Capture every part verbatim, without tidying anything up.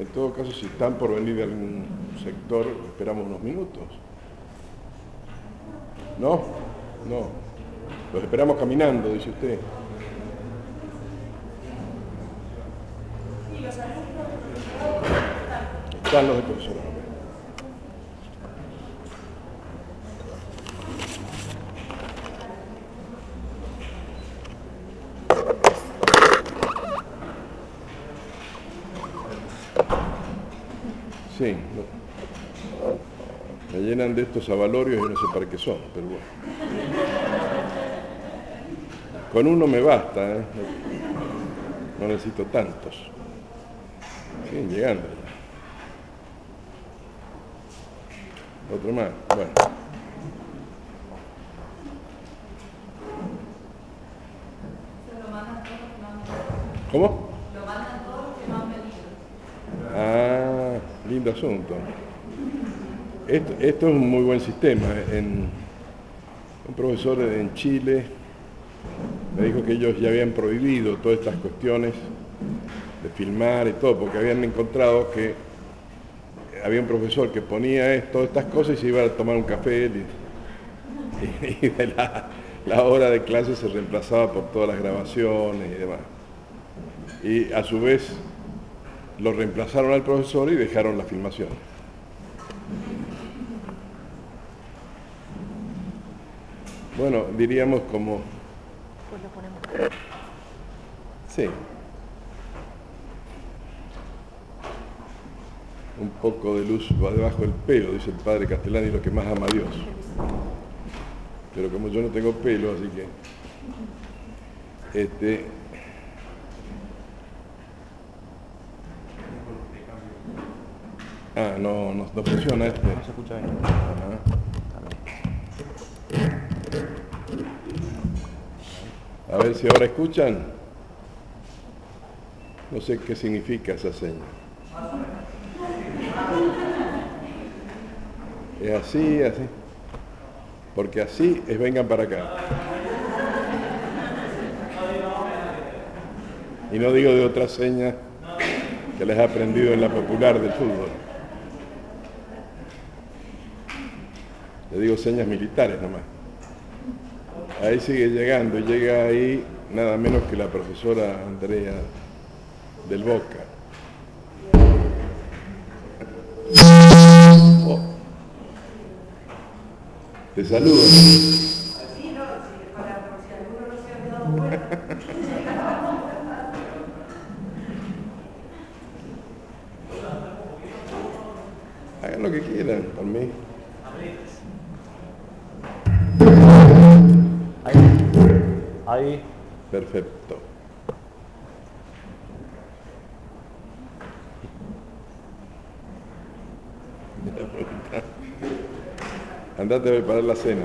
En todo caso, si están por venir de algún sector, esperamos unos minutos. ¿No? No. Los esperamos caminando, dice usted. Están los de profesor. Sí, no. Me llenan de estos avalorios y no sé para qué son, pero bueno. Con uno me basta, ¿eh? No necesito tantos. Siguen llegando ya. Otro más, bueno. ¿Cómo? Lo mandan todos los que no han venido. Ah, lindo asunto. Esto, esto es un muy buen sistema. En, un profesor en Chile me dijo que ellos ya habían prohibido todas estas cuestiones de filmar y todo, porque habían encontrado que había un profesor que ponía esto, todas estas cosas y se iba a tomar un café y, y de la, la hora de clase se reemplazaba por todas las grabaciones y demás. Y a su vez lo reemplazaron al profesor y dejaron la filmación. Bueno, diríamos como... Pues lo ponemos. Sí. Un poco de luz va debajo del pelo, dice el padre Castellani, lo que más ama a Dios. Pero como yo no tengo pelo, así que... Este... Ah, no, no, no funciona este. No se escucha bien. A ver si ahora escuchan. No sé qué significa esa seña. Es así, así. Porque así es vengan para acá. Y no digo de otra seña que les he aprendido en la popular del fútbol. Le digo señas militares nomás. Ahí sigue llegando, llega ahí nada menos que la profesora Andrea del Boca. Oh. Te saludo. Sí, no, sí, para por si alguno no se ha dado cuenta. Hagan lo que quieran por mí. Ahí. Ahí. Perfecto. Andate a preparar la cena.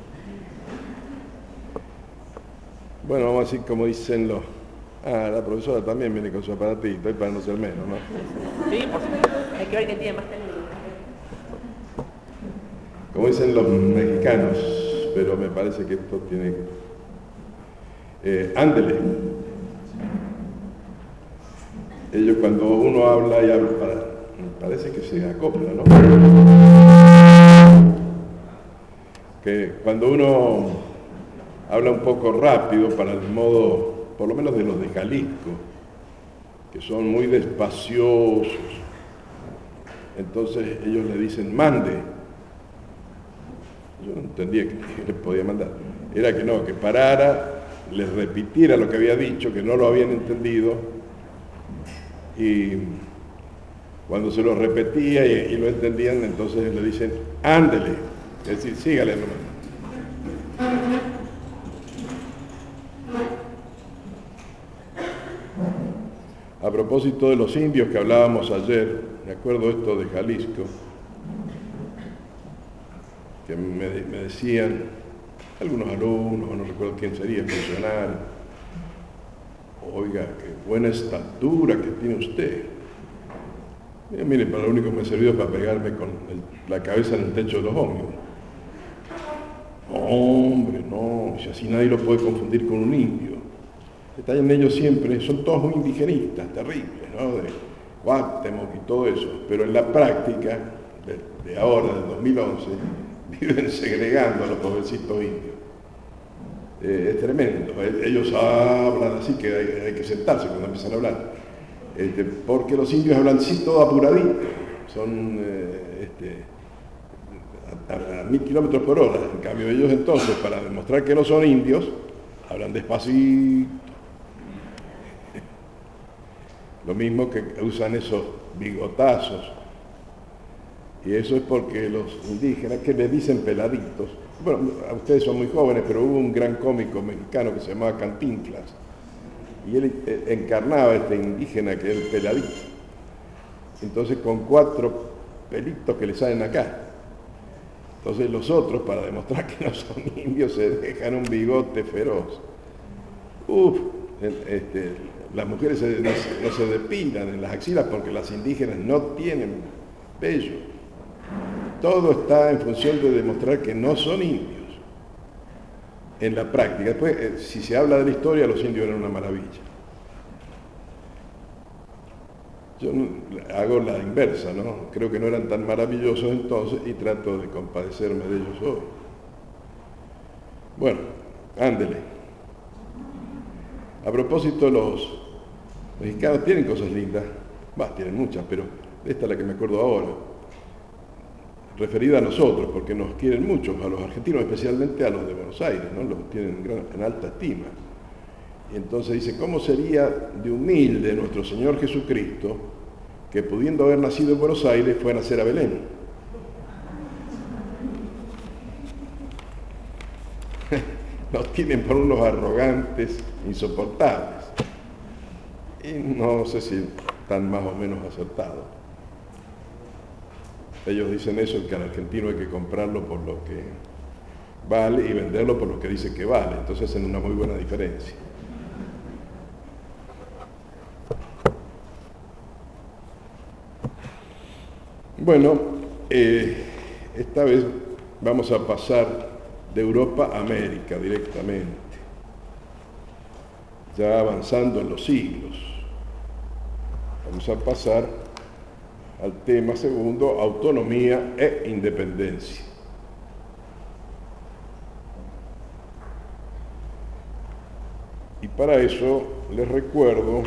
Bueno, vamos a decir como dicen los... Ah, la profesora también viene con su aparatito, y para no ser menos, ¿no? Sí, por supuesto. Hay que ver que tiene más técnica. Como dicen los mexicanos, pero me parece que esto tiene... Eh, ándele. Ellos cuando uno habla y habla, para, parece que se acopla, ¿no? Que cuando uno habla un poco rápido para el modo, por lo menos de los de Jalisco, que son muy despaciosos, entonces ellos le dicen mande. Yo no entendía que les podía mandar. Era que no, que parara, les repitiera lo que había dicho, que no lo habían entendido, y cuando se lo repetía y, y lo entendían, entonces le dicen ándele, es decir, sígale nomás. A propósito de los indios que hablábamos ayer, me acuerdo esto de Jalisco, que me, me decían algunos alumnos, no recuerdo quién sería, funcionario, oiga, qué buena estatura que tiene usted. Eh, mire, para lo único que me ha servido es para pegarme con el, la cabeza en el techo de los ómnibus. No, hombre, no, si así nadie lo puede confundir con un indio. Están en ellos siempre, son todos muy indigenistas, terribles, ¿no? De, Cuauhtémoc y todo eso, pero en la práctica, de, de ahora, del dos mil once, viven segregando a los jovencitos indios. Eh, es tremendo. Ellos hablan así que hay, hay que sentarse cuando empiezan a hablar. Este, porque los indios hablan así todo apuradito. Son eh, este, a, a, a mil kilómetros por hora. En cambio ellos entonces, para demostrar que no son indios, hablan despacito. Lo mismo que usan esos bigotazos. Y eso es porque los indígenas, que les dicen peladitos, bueno, ustedes son muy jóvenes, pero hubo un gran cómico mexicano que se llamaba Cantinflas, y él encarnaba a este indígena que es el peladito. Entonces con cuatro pelitos que le salen acá. Entonces los otros, para demostrar que no son indios, se dejan un bigote feroz. Uf, este, las mujeres se, no, no se depilan en las axilas porque las indígenas no tienen vello. Todo está en función de demostrar que no son indios en la práctica. Después, eh, si se habla de la historia, los indios eran una maravilla. Yo no, hago la inversa, ¿no? Creo que no eran tan maravillosos entonces y trato de compadecerme de ellos hoy. Bueno, ándele. A propósito, los mexicanos tienen cosas lindas, bah, tienen muchas, pero esta es la que me acuerdo ahora, referida a nosotros, porque nos quieren mucho, a los argentinos, especialmente a los de Buenos Aires, ¿no? Los tienen en, gran, en alta estima. Y entonces dice, ¿cómo sería de humilde nuestro Señor Jesucristo, que pudiendo haber nacido en Buenos Aires, fue a nacer a Belén? Nos tienen por unos arrogantes insoportables. Y no sé si están más o menos acertados. Ellos dicen eso, que al argentino hay que comprarlo por lo que vale y venderlo por lo que dice que vale. Entonces hacen una muy buena diferencia. Bueno, eh, esta vez vamos a pasar de Europa a América directamente, ya avanzando en los siglos. Vamos a pasar al tema segundo, autonomía e independencia. Y para eso les recuerdo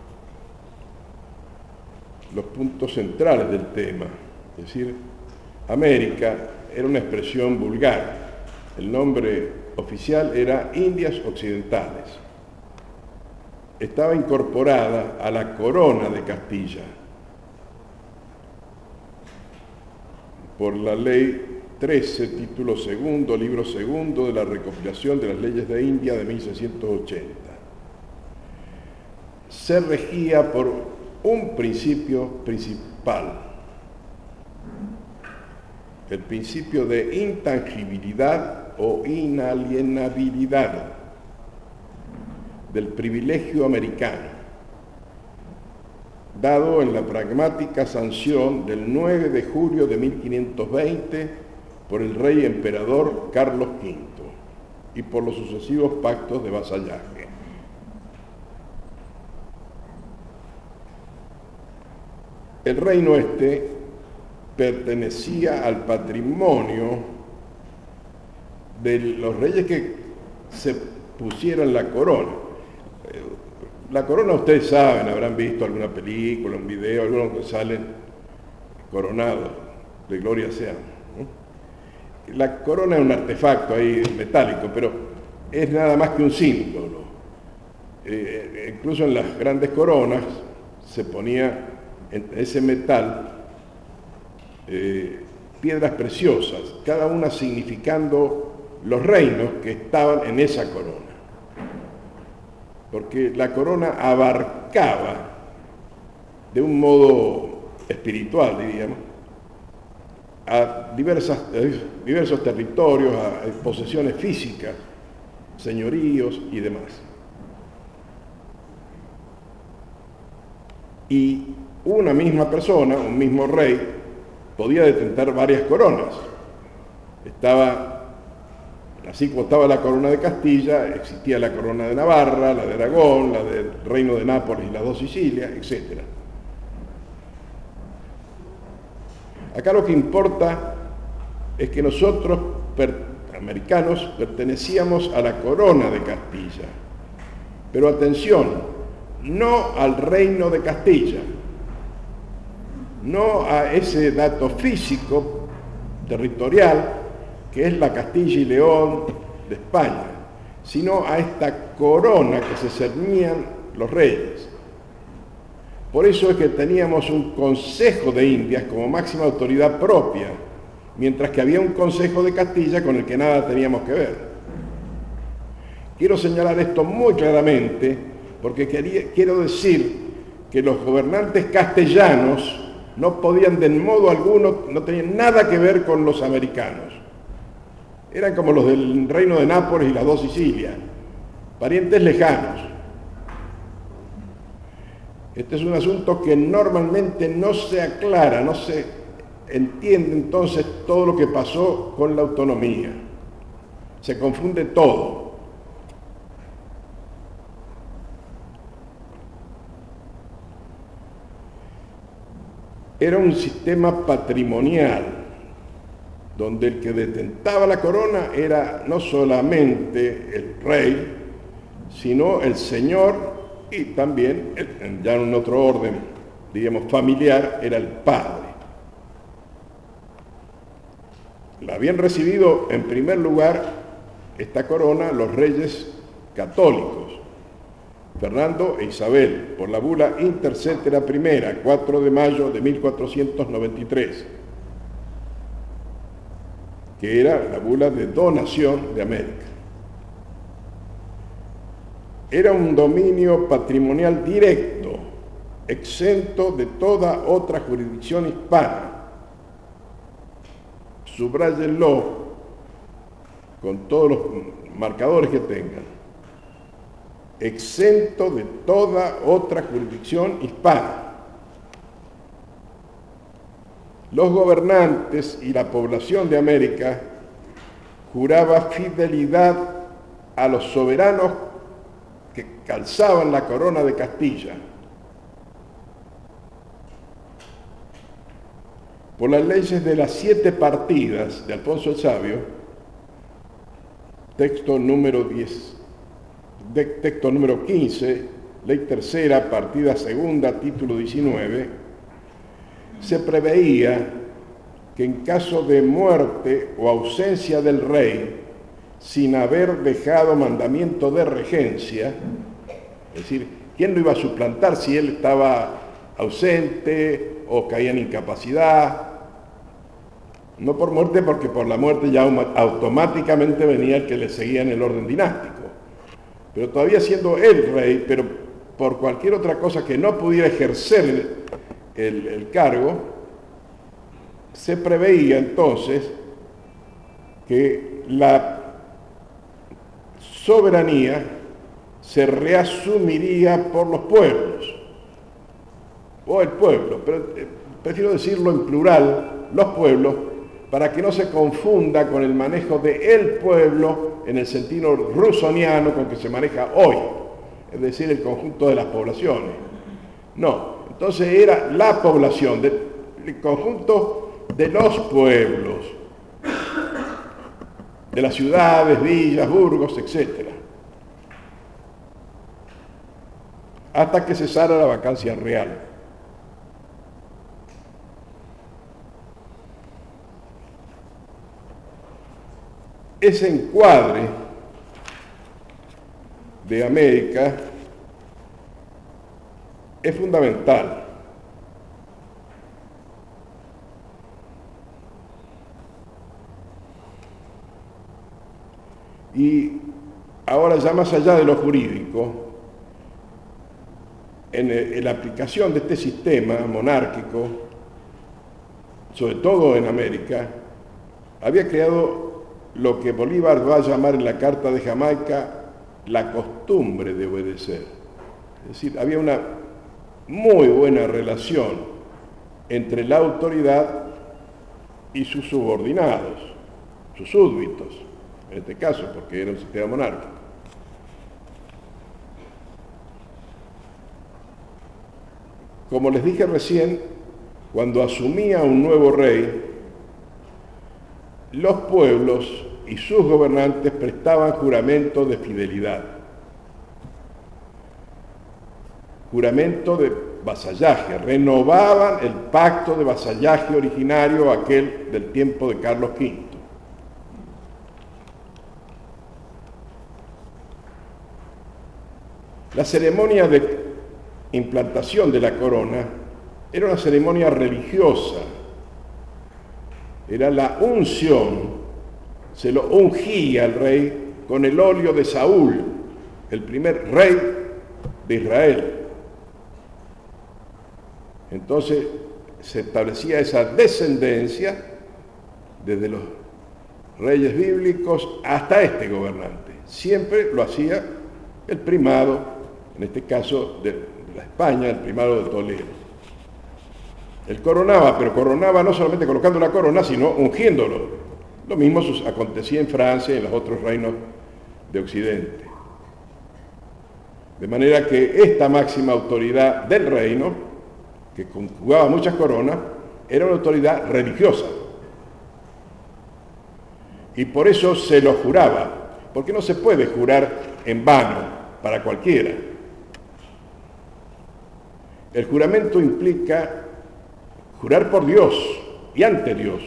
los puntos centrales del tema. Es decir, América era una expresión vulgar. El nombre oficial era Indias Occidentales. Estaba incorporada a la corona de Castilla por la ley trece, título segundo, libro segundo de la recopilación de las leyes de India de mil seiscientos ochenta. Se regía por un principio principal, el principio de intangibilidad o inalienabilidad del privilegio americano, dado en la pragmática sanción del nueve de julio de mil quinientos veinte por el rey emperador Carlos quinto y por los sucesivos pactos de vasallaje. El reino este pertenecía al patrimonio de los reyes que se pusieran la corona. La corona, ustedes saben, habrán visto alguna película, un video, algunos que salen coronados, de gloria sea. ¿no? La corona es un artefacto ahí metálico, pero es nada más que un símbolo. Eh, incluso en las grandes coronas se ponía en ese metal eh, piedras preciosas, cada una significando los reinos que estaban en esa corona. Porque la corona abarcaba de un modo espiritual, diríamos, a, diversas, a diversos territorios, a, a posesiones físicas, señoríos y demás. Y una misma persona, un mismo rey, podía detentar varias coronas. Estaba Así como estaba la corona de Castilla, existía la corona de Navarra, la de Aragón, la del reino de Nápoles y las dos Sicilias, etcétera. Acá lo que importa es que nosotros, per, americanos, pertenecíamos a la corona de Castilla. Pero atención, no al reino de Castilla, no a ese dato físico, territorial, que es la Castilla y León de España, sino a esta corona que se cernían los reyes. Por eso es que teníamos un Consejo de Indias como máxima autoridad propia, mientras que había un Consejo de Castilla con el que nada teníamos que ver. Quiero señalar esto muy claramente porque quería, quiero decir que los gobernantes castellanos no podían de modo alguno, no tenían nada que ver con los americanos. Eran como los del reino de Nápoles y las dos Sicilias, parientes lejanos. Este es un asunto que normalmente no se aclara, no se entiende entonces todo lo que pasó con la autonomía. Se confunde todo. Era un sistema patrimonial, donde el que detentaba la corona era no solamente el rey, sino el señor y también, ya en otro orden, digamos, familiar, era el padre. La habían recibido en primer lugar esta corona los reyes católicos, Fernando e Isabel, por la bula Intercetera I, cuatro de mayo de mil cuatrocientos noventa y tres, que era la bula de donación de América. Era un dominio patrimonial directo, exento de toda otra jurisdicción hispana. Subráyenlo con todos los marcadores que tengan. Exento de toda otra jurisdicción hispana. Los gobernantes y la población de América juraba fidelidad a los soberanos que calzaban la corona de Castilla. Por las leyes de las siete partidas de Alfonso el Sabio, texto número diez, de, texto número quince, ley tercera, partida segunda, título diecinueve, se preveía que en caso de muerte o ausencia del rey, sin haber dejado mandamiento de regencia, es decir, ¿quién lo iba a suplantar si él estaba ausente o caía en incapacidad? No por muerte, porque por la muerte ya automáticamente venía el que le seguía en el orden dinástico. Pero todavía siendo él rey, pero por cualquier otra cosa que no pudiera ejercer el, el, el cargo, se preveía entonces que la soberanía se reasumiría por los pueblos, o el pueblo, pero eh, prefiero decirlo en plural, los pueblos, para que no se confunda con el manejo de el pueblo en el sentido rusoniano con que se maneja hoy, es decir, el conjunto de las poblaciones. No, entonces era la población, de, el conjunto de los pueblos, de las ciudades, villas, burgos, etcétera, hasta que cesara la vacancia real. Ese encuadre de América es fundamental. Y ahora, ya más allá de lo jurídico, en, en la aplicación de este sistema monárquico, sobre todo en América, había creado lo que Bolívar va a llamar en la Carta de Jamaica la costumbre de obedecer. Es decir, había una muy buena relación entre la autoridad y sus subordinados, sus súbditos, en este caso, porque era un sistema monárquico. Como les dije recién, cuando asumía un nuevo rey, los pueblos y sus gobernantes prestaban juramento de fidelidad, juramento de vasallaje, renovaban el pacto de vasallaje originario, aquel del tiempo de Carlos quinto. La ceremonia de implantación de la corona era una ceremonia religiosa, era la unción, se lo ungía al rey con el óleo de Saúl, el primer rey de Israel. Entonces se establecía esa descendencia desde los reyes bíblicos hasta este gobernante. Siempre lo hacía el primado, en este caso de la España, el primado de Toledo. Él coronaba, pero coronaba no solamente colocando la corona, sino ungiéndolo. Lo mismo acontecía en Francia y en los otros reinos de Occidente. De manera que esta máxima autoridad del reino, que conjugaba muchas coronas, era una autoridad religiosa. Y por eso se lo juraba, porque no se puede jurar en vano para cualquiera. El juramento implica jurar por Dios y ante Dios.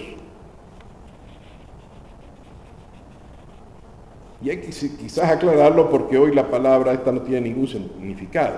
Y hay que quizás aclararlo porque hoy la palabra esta no tiene ningún significado.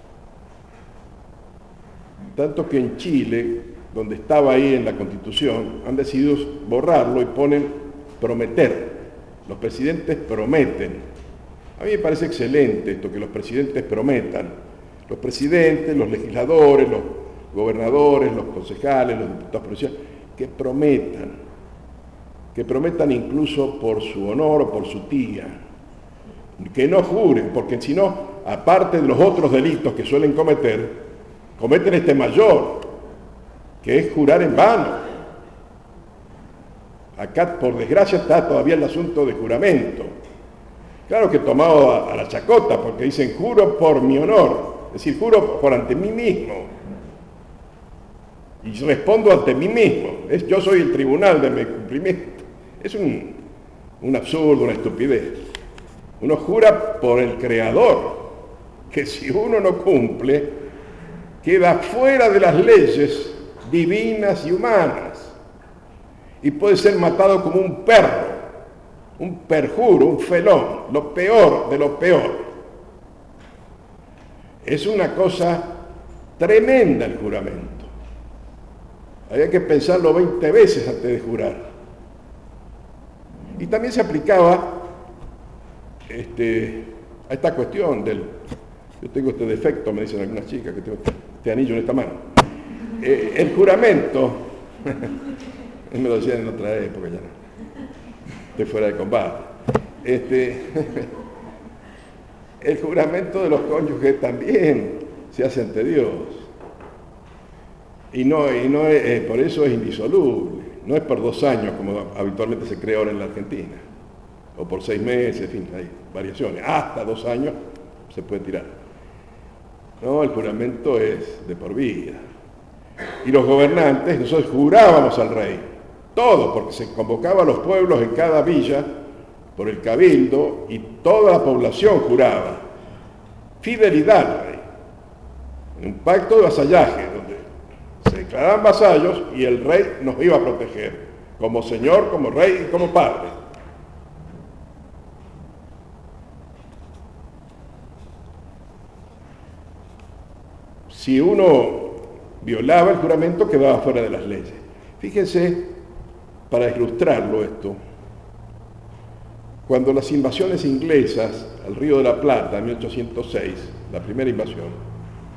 Tanto que en Chile, donde estaba ahí en la Constitución, han decidido borrarlo y ponen prometer. Los presidentes prometen. A mí me parece excelente esto, que los presidentes prometan. Los presidentes, los legisladores, los gobernadores, los concejales, los diputados provinciales, que prometan, que prometan incluso por su honor o por su tía, que no juren, porque si no, aparte de los otros delitos que suelen cometer, cometen este mayor, que es jurar en vano. Acá, por desgracia, está todavía el asunto de juramento. Claro que tomado a, a la chacota, porque dicen, juro por mi honor, es decir, juro por ante mí mismo. Y respondo ante mí mismo. Es, yo soy el tribunal de mi cumplimiento. Es un, un absurdo, una estupidez. Uno jura por el Creador, que si uno no cumple, queda fuera de las leyes divinas y humanas. Y puede ser matado como un perro, un perjuro, un felón, lo peor de lo peor. Es una cosa tremenda el juramento. Había que pensarlo veinte veces antes de jurar. Y también se aplicaba este, a esta cuestión del... Yo tengo este defecto, me dicen algunas chicas, que tengo este anillo en esta mano. Eh, el juramento, me lo decían en otra época ya no, estoy fuera de combate. Este, el juramento de los cónyuges también se hace ante Dios. Y, no, y no es, eh, por eso es indisoluble. No es por dos años, como habitualmente se cree ahora en la Argentina, o por seis meses, en fin, hay variaciones. Hasta dos años se puede tirar. No, el juramento es de por vida. Y los gobernantes, nosotros jurábamos al rey, todo, porque se convocaba a los pueblos en cada villa por el cabildo y toda la población juraba fidelidad al rey, en un pacto de vasallaje, donde se declaraban vasallos y el rey nos iba a proteger, como señor, como rey y como padre. Si uno violaba el juramento, quedaba fuera de las leyes. Fíjense, para ilustrarlo esto, cuando las invasiones inglesas al Río de la Plata en mil ochocientos seis, la primera invasión,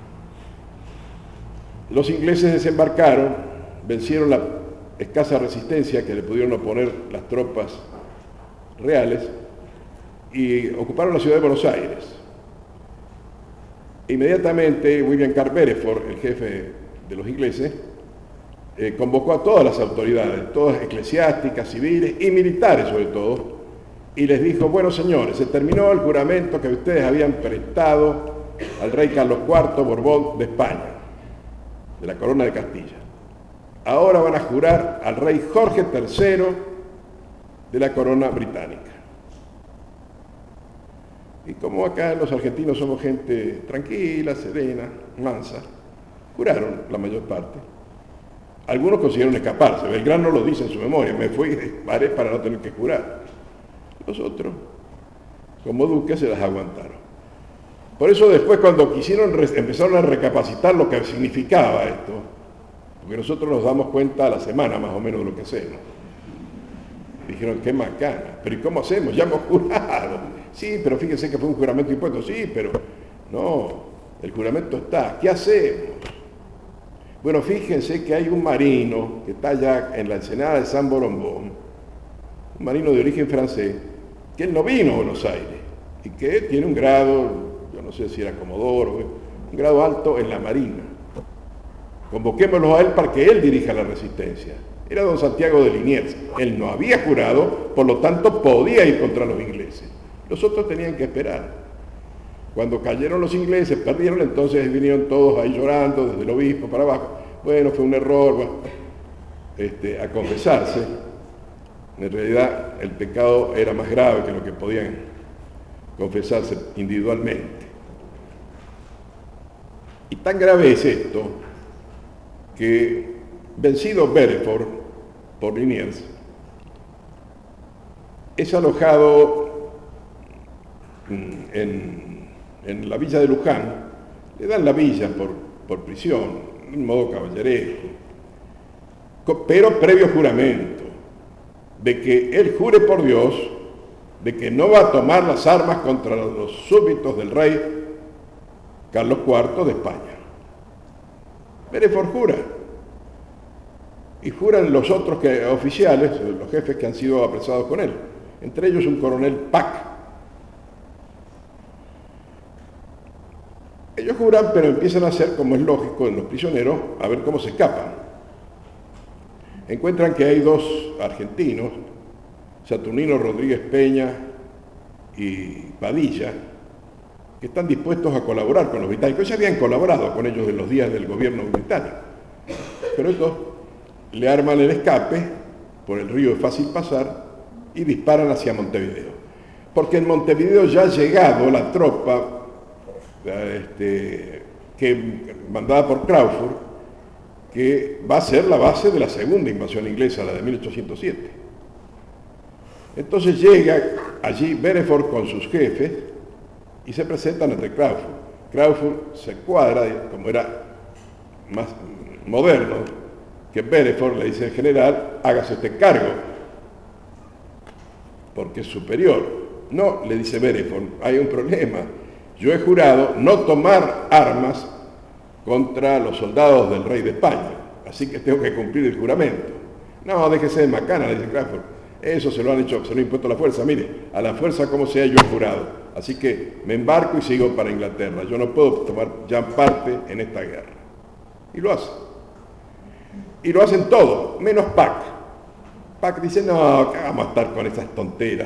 los ingleses desembarcaron, vencieron la escasa resistencia que le pudieron oponer las tropas reales y ocuparon la ciudad de Buenos Aires. Inmediatamente William Carr Beresford, el jefe de los ingleses, eh, convocó a todas las autoridades, todas eclesiásticas, civiles y militares sobre todo, y les dijo, bueno señores, se terminó el juramento que ustedes habían prestado al rey Carlos cuarto Borbón de España, de la corona de Castilla. ahora van a jurar al rey Jorge tercero de la corona británica. Y como acá los argentinos somos gente tranquila, serena, mansa, juraron la mayor parte. Algunos consiguieron escaparse. Belgrano lo dice en su memoria: me fui y disparé para no tener que jurar. Los otros, como duques, se las aguantaron. Por eso después, cuando quisieron, empezaron a recapacitar lo que significaba esto, porque nosotros nos damos cuenta a la semana más o menos de lo que hacemos. Dijeron: qué macana, pero ¿y cómo hacemos? Ya hemos jurado. Sí, pero fíjense que fue un juramento impuesto. Sí, pero no, el juramento está. ¿Qué hacemos? Bueno, fíjense que hay un marino que está allá en la ensenada de San Borombón, un marino de origen francés, que él no vino a Buenos Aires y que tiene un grado, yo no sé si era comodoro, un grado alto en la Marina. Convoquémoslo a él para que él dirija la resistencia. Era don Santiago de Liniers. Él no había jurado, por lo tanto podía ir contra los ingleses. Los otros tenían que esperar. Cuando cayeron los ingleses, perdieron, entonces vinieron todos ahí llorando, desde el obispo para abajo. Bueno, fue un error, bueno, este, a confesarse. En realidad, el pecado era más grave que lo que podían confesarse individualmente. Y tan grave es esto, que vencido Bereford por Liniers, es alojado en, en la villa de Luján. Le dan la villa por, por prisión, en modo caballeresco, pero previo juramento de que él jure por Dios de que no va a tomar las armas contra los súbditos del rey Carlos cuarto de España. Bereford jura, y juran los otros que, oficiales, los jefes que han sido apresados con él, entre ellos un coronel Pack. Ellos juran, pero empiezan a hacer, como es lógico en los prisioneros, a ver cómo se escapan. Encuentran que hay dos argentinos, Saturnino Rodríguez Peña y Padilla, que están dispuestos a colaborar con los británicos. Ya habían colaborado con ellos en los días del gobierno británico. Pero estos le arman el escape, por el río es fácil pasar, y disparan hacia Montevideo. Porque en Montevideo ya ha llegado la tropa Este, que, mandada por Crawford, que va a ser la base de la segunda invasión inglesa, la de mil ochocientos siete. Entonces llega allí Bereford con sus jefes y se presentan ante Crawford. Crawford se cuadra, como era más moderno que Bereford, le dice: en general, hágase este cargo, porque es superior. No, le dice Bereford, hay un problema. Yo he jurado no tomar armas contra los soldados del rey de España, así que tengo que cumplir el juramento. No, déjese de macana, le dice Crawford. Eso se lo han hecho, se lo ha impuesto la fuerza. Mire, a la fuerza como sea yo he jurado. Así que me embarco y sigo para Inglaterra. Yo no puedo tomar ya parte en esta guerra. Y lo hace. Y lo hacen todos, menos Pack. Pack dice: no, ¿qué vamos a estar con esas tonteras?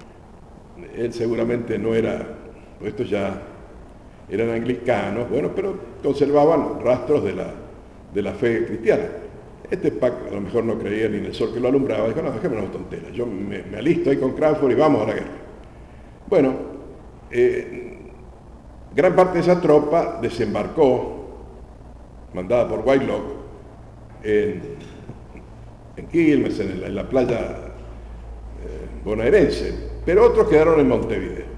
Él seguramente no era... Estos ya eran anglicanos, bueno, pero conservaban rastros de la, de la fe cristiana. Este Pack a lo mejor no creía ni en el sol que lo alumbraba, dijo: no, déjame las tonteras, yo me, me alisto ahí con Crawford y vamos a la guerra. Bueno, eh, gran parte de esa tropa desembarcó, mandada por Whitelock, en, en Quilmes, en la, en la playa eh, bonaerense, pero otros quedaron en Montevideo.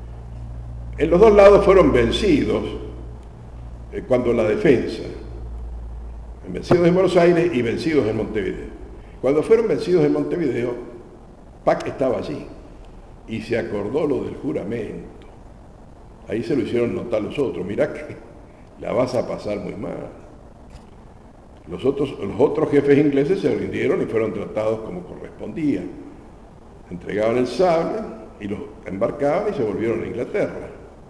En los dos lados fueron vencidos eh, cuando la defensa, vencidos en Buenos Aires y vencidos en Montevideo. Cuando fueron vencidos en Montevideo, Pack estaba allí y se acordó lo del juramento. Ahí se lo hicieron notar los otros: mirá que la vas a pasar muy mal. Los otros, los otros jefes ingleses se rindieron y fueron tratados como correspondía. Entregaban el sable y los embarcaban y se volvieron a Inglaterra.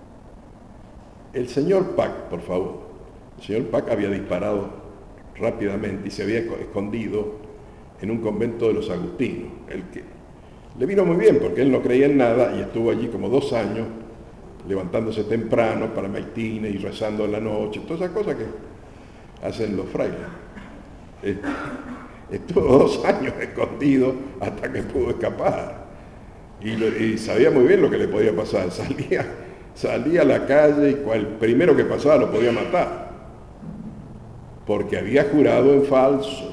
El señor Pack, por favor, el señor Pack había disparado rápidamente y se había escondido en un convento de los agustinos, el que le vino muy bien porque él no creía en nada y estuvo allí como dos años levantándose temprano para maitines y rezando en la noche, todas esas cosas que hacen los frailes. eh, estuvo dos años escondido hasta que pudo escapar. Y, lo, y sabía muy bien lo que le podía pasar. Salía, salía a la calle y el primero que pasaba lo podía matar. Porque había jurado en falso.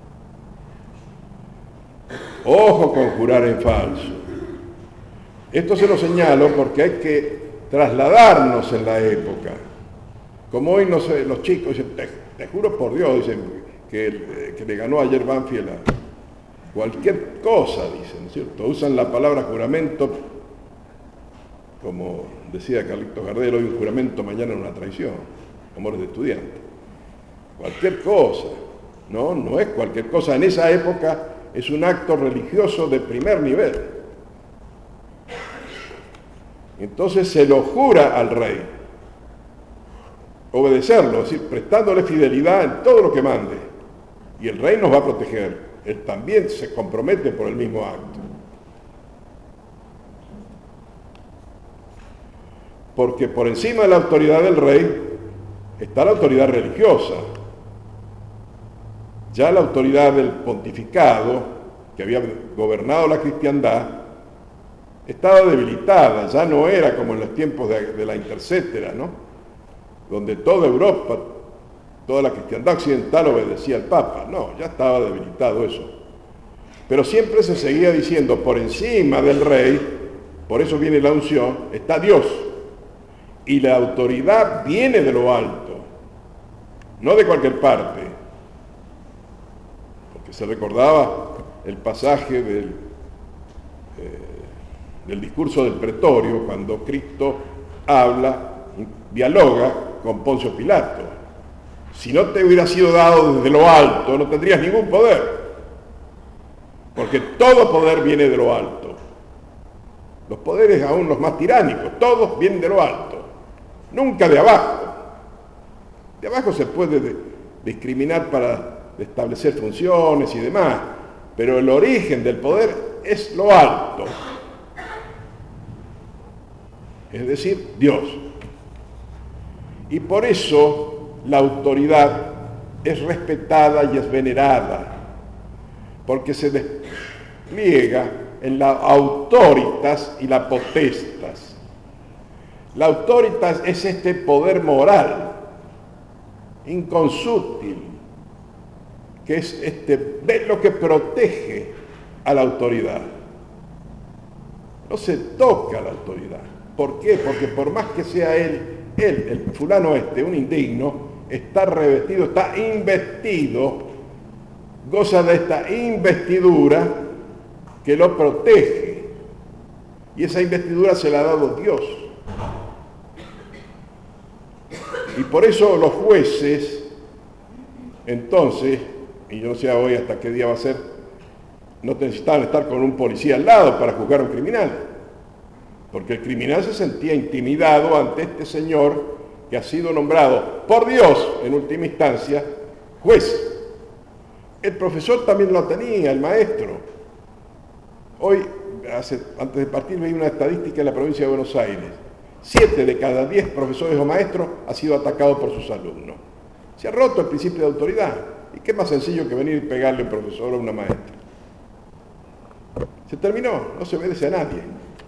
Ojo con jurar en falso. Esto se lo señalo porque hay que trasladarnos en la época. Como hoy no sé, los chicos dicen, te, te juro por Dios, dicen que, que le ganó ayer Banfield a cualquier cosa, dicen, ¿no es cierto? Usan la palabra juramento, como decía Carlitos Gardel, hoy un juramento, mañana una traición, amores de estudiante. Cualquier cosa, no, no es cualquier cosa. En esa época es un acto religioso de primer nivel. Entonces se lo jura al rey. Obedecerlo, es decir, prestándole fidelidad en todo lo que mande. Y el rey nos va a proteger. Él también se compromete por el mismo acto. Porque por encima de la autoridad del rey está la autoridad religiosa. Ya la autoridad del pontificado, que había gobernado la cristiandad, estaba debilitada, ya no era como en los tiempos de, de la intercétera, ¿no? Donde toda Europa, toda la cristiandad occidental obedecía al Papa. No, ya estaba debilitado eso. Pero siempre se seguía diciendo, por encima del rey, por eso viene la unción, está Dios. Y la autoridad viene de lo alto, no de cualquier parte. Porque se recordaba el pasaje del, eh, del discurso del pretorio, cuando Cristo habla, dialoga con Poncio Pilato. Si no te hubiera sido dado desde lo alto, no tendrías ningún poder, porque todo poder viene de lo alto. Los poderes, aún los más tiránicos, todos vienen de lo alto, nunca de abajo. De abajo se puede de, discriminar para establecer funciones y demás, pero el origen del poder es lo alto, es decir, Dios. Y por eso la autoridad es respetada y es venerada, porque se despliega en la autoritas y la potestas. La autoritas es este poder moral, inconsútil, que es este velo que protege a la autoridad. No se toca a la autoridad. ¿Por qué? Porque por más que sea él, él, el fulano este, un indigno, está revestido, está investido, goza de esta investidura que lo protege. Y esa investidura se la ha dado Dios. Y por eso los jueces, entonces, y yo no sé hoy hasta qué día va a ser, no necesitaban estar con un policía al lado para juzgar a un criminal. Porque el criminal se sentía intimidado ante este señor que ha sido nombrado por Dios, en última instancia, juez. El profesor también lo tenía, el maestro. Hoy, hace, antes de partir, veía una estadística en la provincia de Buenos Aires. Siete de cada diez profesores o maestros ha sido atacado por sus alumnos. Se ha roto el principio de autoridad. ¿Y qué más sencillo que venir y pegarle a un profesor o a una maestra? Se terminó, no se obedece a nadie.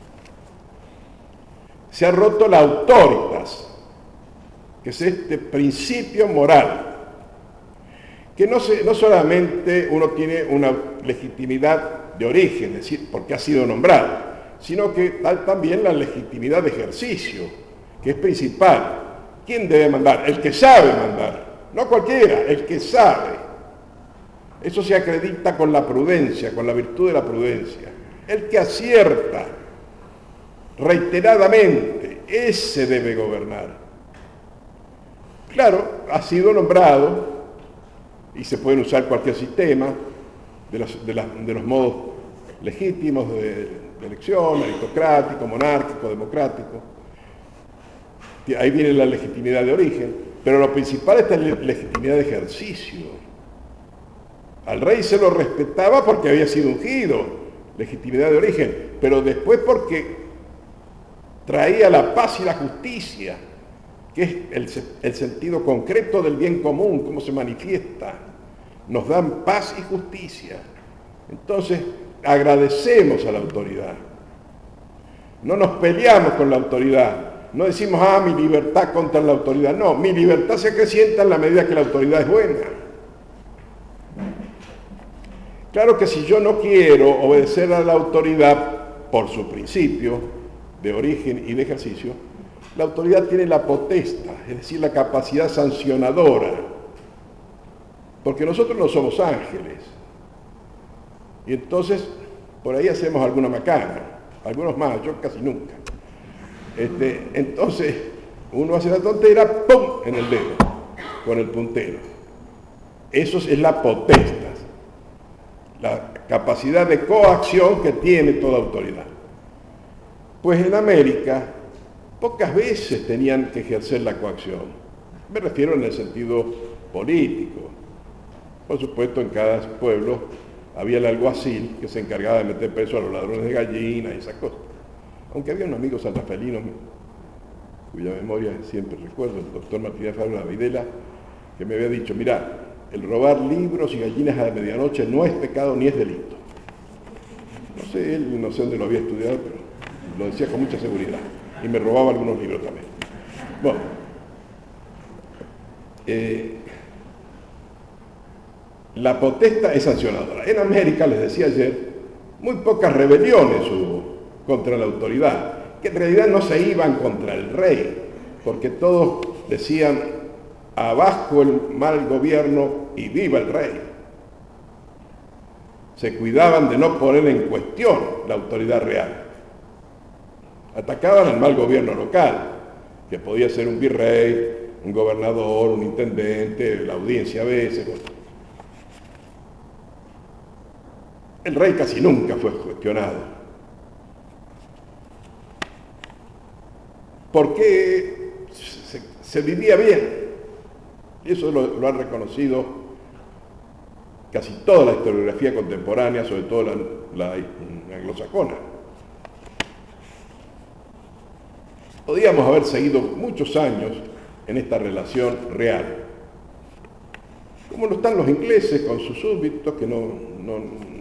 Se ha roto la autoritas, que es este principio moral, que no, se, no solamente uno tiene una legitimidad de origen, es decir, porque ha sido nombrado, sino que tal también la legitimidad de ejercicio, que es principal. ¿Quién debe mandar? El que sabe mandar, no cualquiera, el que sabe. Eso se acredita con la prudencia, con la virtud de la prudencia. El que acierta reiteradamente, ese debe gobernar. Claro, ha sido nombrado, y se pueden usar cualquier sistema de los, de la, de los modos legítimos de, de elección, aristocrático, monárquico, democrático. Ahí viene la legitimidad de origen, pero lo principal es la legitimidad de ejercicio. Al rey se lo respetaba porque había sido ungido, legitimidad de origen, pero después porque traía la paz y la justicia, que es el, el sentido concreto del bien común, cómo se manifiesta. nos dan paz y justicia. Entonces, agradecemos a la autoridad. No nos peleamos con la autoridad. No decimos, ah, mi libertad contra la autoridad. No, mi libertad se acrecienta en la medida que la autoridad es buena. Claro que si yo no quiero obedecer a la autoridad por su principio de origen y de ejercicio, la autoridad tiene la potestad, es decir, la capacidad sancionadora, porque nosotros no somos ángeles. Y entonces, por ahí hacemos alguna macana, algunos más, yo casi nunca. Este, entonces, uno hace la tontera, ¡pum!, en el dedo, con el puntero. Eso es la potestad, la capacidad de coacción que tiene toda autoridad. Pues en América, pocas veces tenían que ejercer la coacción. Me refiero en el sentido político. Por supuesto, en cada pueblo había el alguacil que se encargaba de meter preso a los ladrones de gallinas y esas cosas. Aunque había un amigo santafelino, cuya memoria siempre recuerdo, el doctor Martínez Fabra Videla, que me había dicho, mira, el robar libros y gallinas a la medianoche no es pecado ni es delito. No sé, él no sé dónde lo había estudiado, pero lo decía con mucha seguridad. Y me robaba algunos libros también. Bueno, eh, la potestad es sancionadora. En América, les decía ayer, muy pocas rebeliones hubo contra la autoridad, que en realidad no se iban contra el rey, porque todos decían, abajo el mal gobierno y viva el rey. Se cuidaban de no poner en cuestión la autoridad real. Atacaban al mal gobierno local, que podía ser un virrey, un gobernador, un intendente, la audiencia a veces. El rey casi nunca fue cuestionado. Porque se, se vivía bien. Y eso lo, lo han reconocido casi toda la historiografía contemporánea, sobre todo la, la, la anglosajona. Podíamos haber seguido muchos años en esta relación real. Como lo están los ingleses con sus súbditos, que no, no,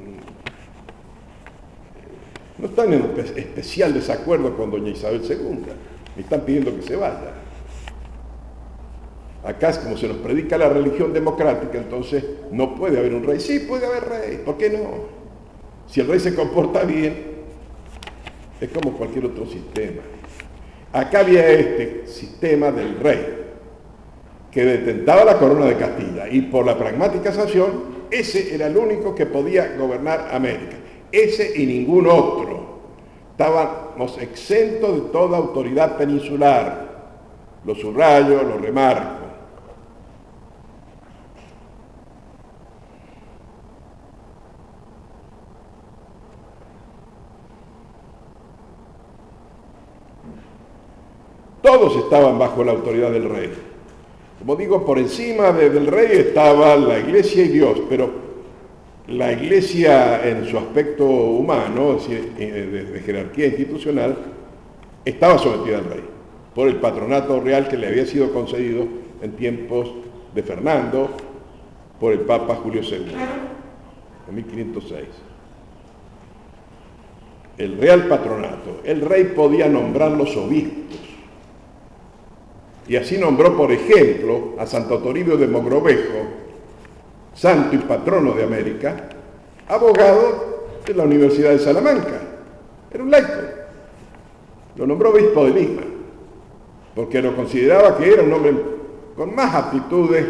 no están en especial desacuerdo con doña Isabel segunda, y están pidiendo que se vaya. Acá es como se nos predica la religión democrática, entonces no puede haber un rey. Sí, puede haber rey, ¿por qué no? Si el rey se comporta bien, es como cualquier otro sistema. Acá había este sistema del rey, que detentaba la corona de Castilla, y por la pragmática sanción, ese era el único que podía gobernar América. Ese y ningún otro. Estábamos exentos de toda autoridad peninsular. Lo subrayo, lo remarco. Todos estaban bajo la autoridad del rey. Como digo, por encima de, del rey estaba la iglesia y Dios, pero la iglesia en su aspecto humano, es decir, de, de jerarquía institucional, estaba sometida al rey, por el patronato real que le había sido concedido en tiempos de Fernando, por el Papa Julio segundo, en mil quinientos seis. El real patronato, el rey podía nombrar los obispos, y así nombró, por ejemplo, a Santo Toribio de Mogrovejo, santo y patrono de América, abogado de la Universidad de Salamanca. Era un laico. Lo nombró obispo de Lima, porque lo consideraba que era un hombre con más aptitudes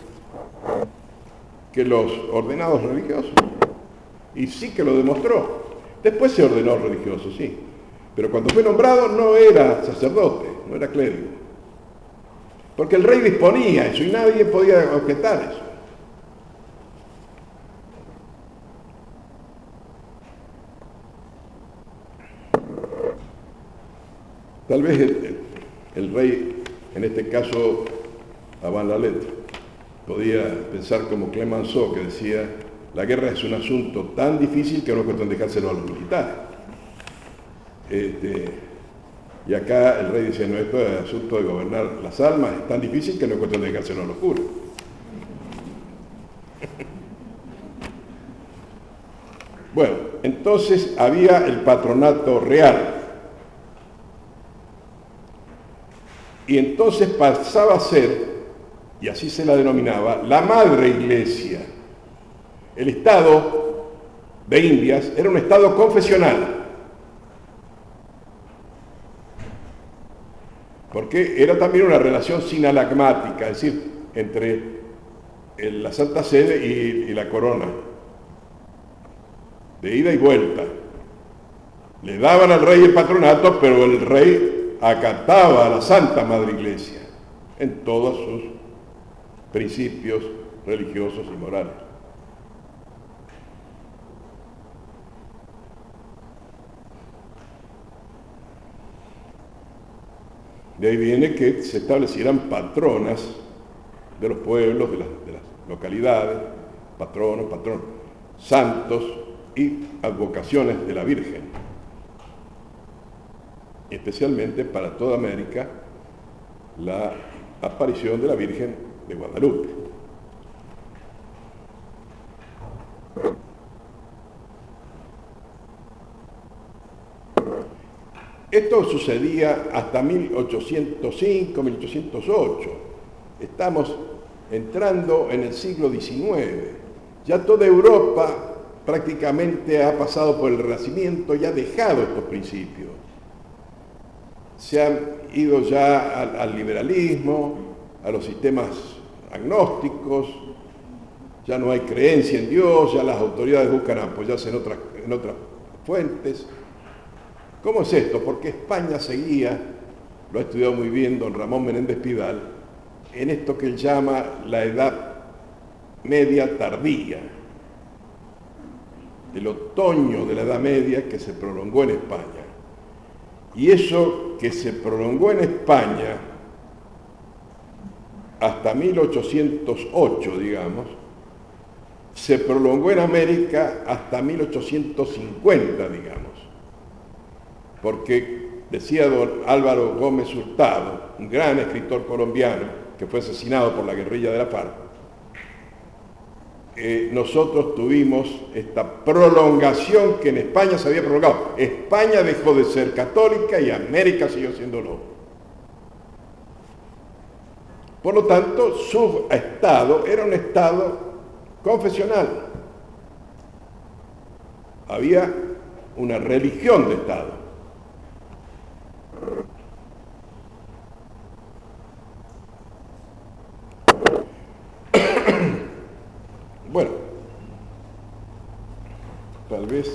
que los ordenados religiosos. Y sí que lo demostró. Después se ordenó religioso, sí. Pero cuando fue nombrado no era sacerdote, no era clérigo. Porque el rey disponía eso y nadie podía objetar eso. Tal vez el, el, el rey, en este caso, avant la lettre, podía pensar como Clemenceau, que decía, la guerra es un asunto tan difícil que no es cuestión de dejárselo a los militares. Este, y acá el rey dice, no, esto es el asunto de gobernar las almas, es tan difícil que no es cuestión de dejárselo a los curas. Bueno, entonces había el patronato real. Y entonces pasaba a ser, y así se la denominaba, la madre iglesia. El Estado de Indias era un Estado confesional. Porque era también una relación sinalagmática, es decir, entre el, la Santa Sede y, y la corona, de ida y vuelta. Le daban al rey el patronato, pero el rey acataba a la Santa Madre Iglesia en todos sus principios religiosos y morales. De ahí viene que se establecieran patronas de los pueblos, de las, de las localidades, patronos, patronos, santos y advocaciones de la Virgen. Especialmente para toda América, la aparición de la Virgen de Guadalupe. Esto sucedía hasta mil ochocientos cinco, mil ochocientos ocho. Estamos entrando en el siglo diecinueve. Ya toda Europa prácticamente ha pasado por el Renacimiento y ha dejado estos principios. Se han ido ya al, al liberalismo, a los sistemas agnósticos, ya no hay creencia en Dios, ya las autoridades buscan apoyarse en otras, en otras fuentes. ¿Cómo es esto? Porque España seguía, lo ha estudiado muy bien don Ramón Menéndez Pidal, en esto que él llama la Edad Media tardía, el otoño de la Edad Media que se prolongó en España. Y eso que se prolongó en España hasta mil ochocientos ocho, digamos, se prolongó en América hasta mil ochocientos cincuenta, digamos. Porque decía don Álvaro Gómez Hurtado, un gran escritor colombiano que fue asesinado por la guerrilla de la FARC, eh, nosotros tuvimos esta prolongación que en España se había prolongado. España dejó de ser católica y América siguió siéndolo. Por lo tanto, su estado era un estado confesional. Había una religión de estado. Bueno, tal vez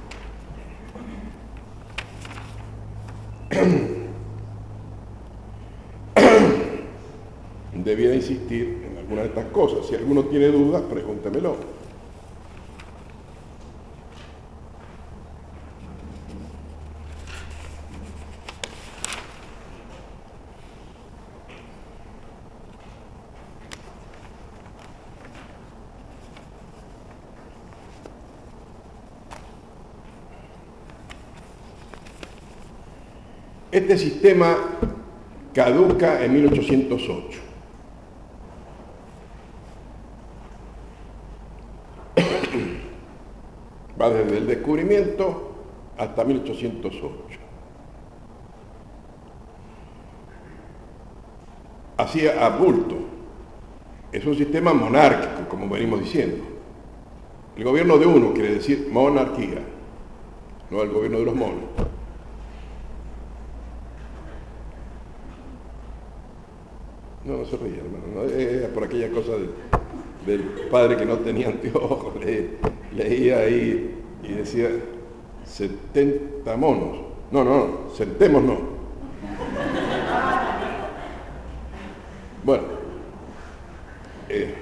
debiera insistir en alguna de estas cosas. Si alguno tiene dudas, pregúntemelo. Este sistema caduca en mil ochocientos ocho. Va desde el descubrimiento hasta mil ochocientos ocho. Así a bulto. Es un sistema monárquico, como venimos diciendo. El gobierno de uno quiere decir monarquía, no el gobierno de los monos. No, no se ríe, hermano. No, es por aquella cosa del, del padre que no tenía anteojos. Le, leía ahí y decía setenta monos. No, no, sentemos no. Bueno, eh,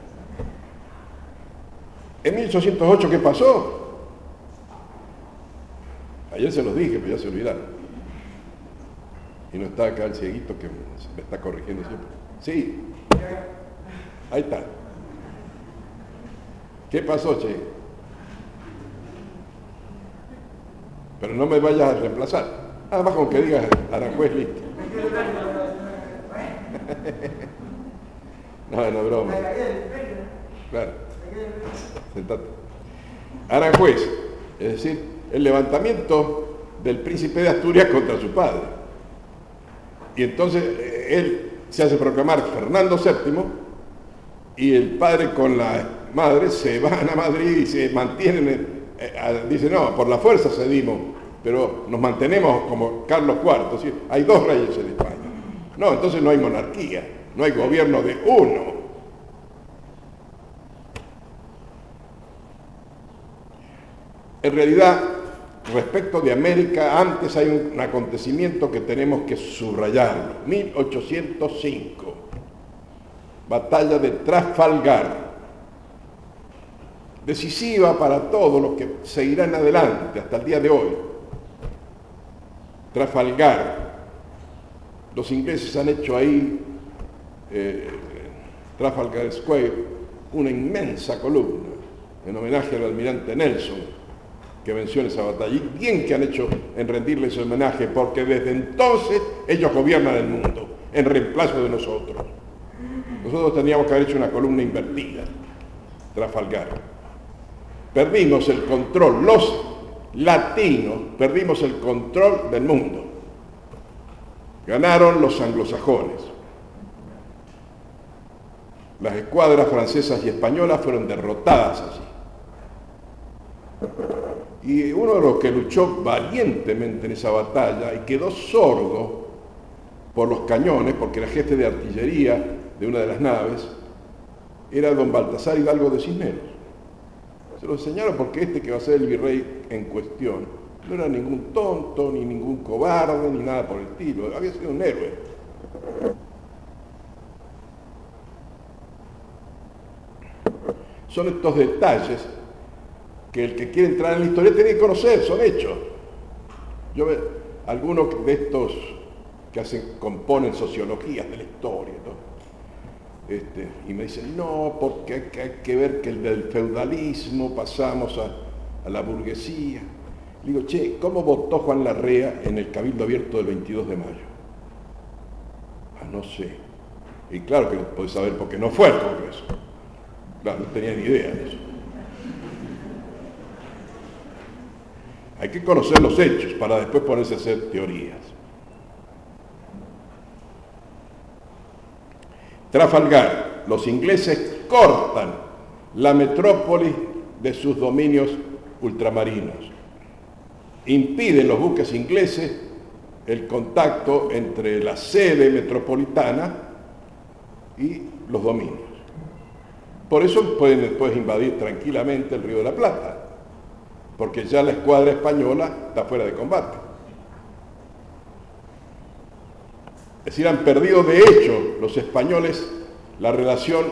en mil ochocientos ocho, ¿qué pasó? Ayer se los dije, pero ya se olvidaron. Y no está acá el cieguito que me está corrigiendo siempre. Sí, ahí está. ¿Qué pasó, che? Pero no me vayas a reemplazar. Nada más con que digas Aranjuez, listo. No, no, broma. Claro. Sentate. Aranjuez. es decir, el levantamiento del príncipe de Asturias contra su padre. Y entonces él se hace proclamar Fernando séptimo y el padre con la madre se van a Madrid y se mantienen, eh, dicen, no, por la fuerza cedimos, pero nos mantenemos como Carlos cuarto, ¿sí? Hay dos reyes en España. No, entonces no hay monarquía, no hay gobierno de uno. En realidad, respecto de América, antes hay un acontecimiento que tenemos que subrayarlo. mil ochocientos cinco, batalla de Trafalgar, decisiva para todo lo que seguirán adelante hasta el día de hoy. Trafalgar, los ingleses han hecho ahí, eh, Trafalgar Square, una inmensa columna en homenaje al almirante Nelson, que venció en esa batalla, y bien que han hecho en rendirle ese homenaje, porque desde entonces ellos gobiernan el mundo, en reemplazo de nosotros. Nosotros teníamos que haber hecho una columna invertida, Trafalgar. Perdimos el control, los latinos perdimos el control del mundo. Ganaron los anglosajones. Las escuadras francesas y españolas fueron derrotadas allí. Y uno de los que luchó valientemente en esa batalla y quedó sordo por los cañones, porque era jefe de artillería de una de las naves, era don Baltasar Hidalgo de Cisneros. Se lo enseñaron porque este que va a ser el virrey en cuestión no era ningún tonto, ni ningún cobarde, ni nada por el estilo, había sido un héroe. Son estos detalles que el que quiere entrar en la historia tiene que conocer, son hechos. Yo veo algunos de estos que hacen, componen sociologías de la historia, ¿no? Este, y me dicen, no, porque hay que, hay que ver que el del feudalismo pasamos a, a la burguesía. Le digo, che, ¿cómo votó Juan Larrea en el Cabildo Abierto del veintidós de mayo? Ah, no sé. Y claro que lo podés saber porque no fue al Congreso. Claro, no tenía ni idea de eso. Hay que conocer los hechos para después ponerse a hacer teorías. Trafalgar, los ingleses cortan la metrópoli de sus dominios ultramarinos. Impiden los buques ingleses el contacto entre la sede metropolitana y los dominios. Por eso pueden después invadir tranquilamente el Río de la Plata, porque ya la escuadra española está fuera de combate. Es decir, han perdido de hecho los españoles la relación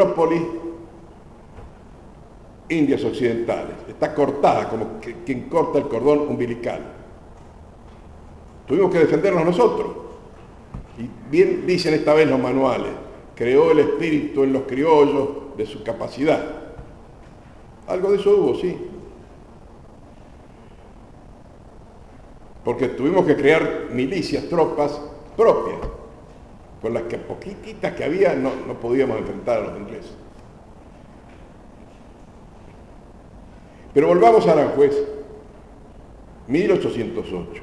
metrópoli-Indias Occidentales. Está cortada como que, quien corta el cordón umbilical. Tuvimos que defendernos nosotros. Y bien dicen esta vez los manuales, creó el espíritu en los criollos de su capacidad. Algo de eso hubo, sí. Porque tuvimos que crear milicias, tropas propias, con las que poquititas que había no, no podíamos enfrentar a los ingleses. Pero volvamos a Aranjuez, mil ochocientos ocho.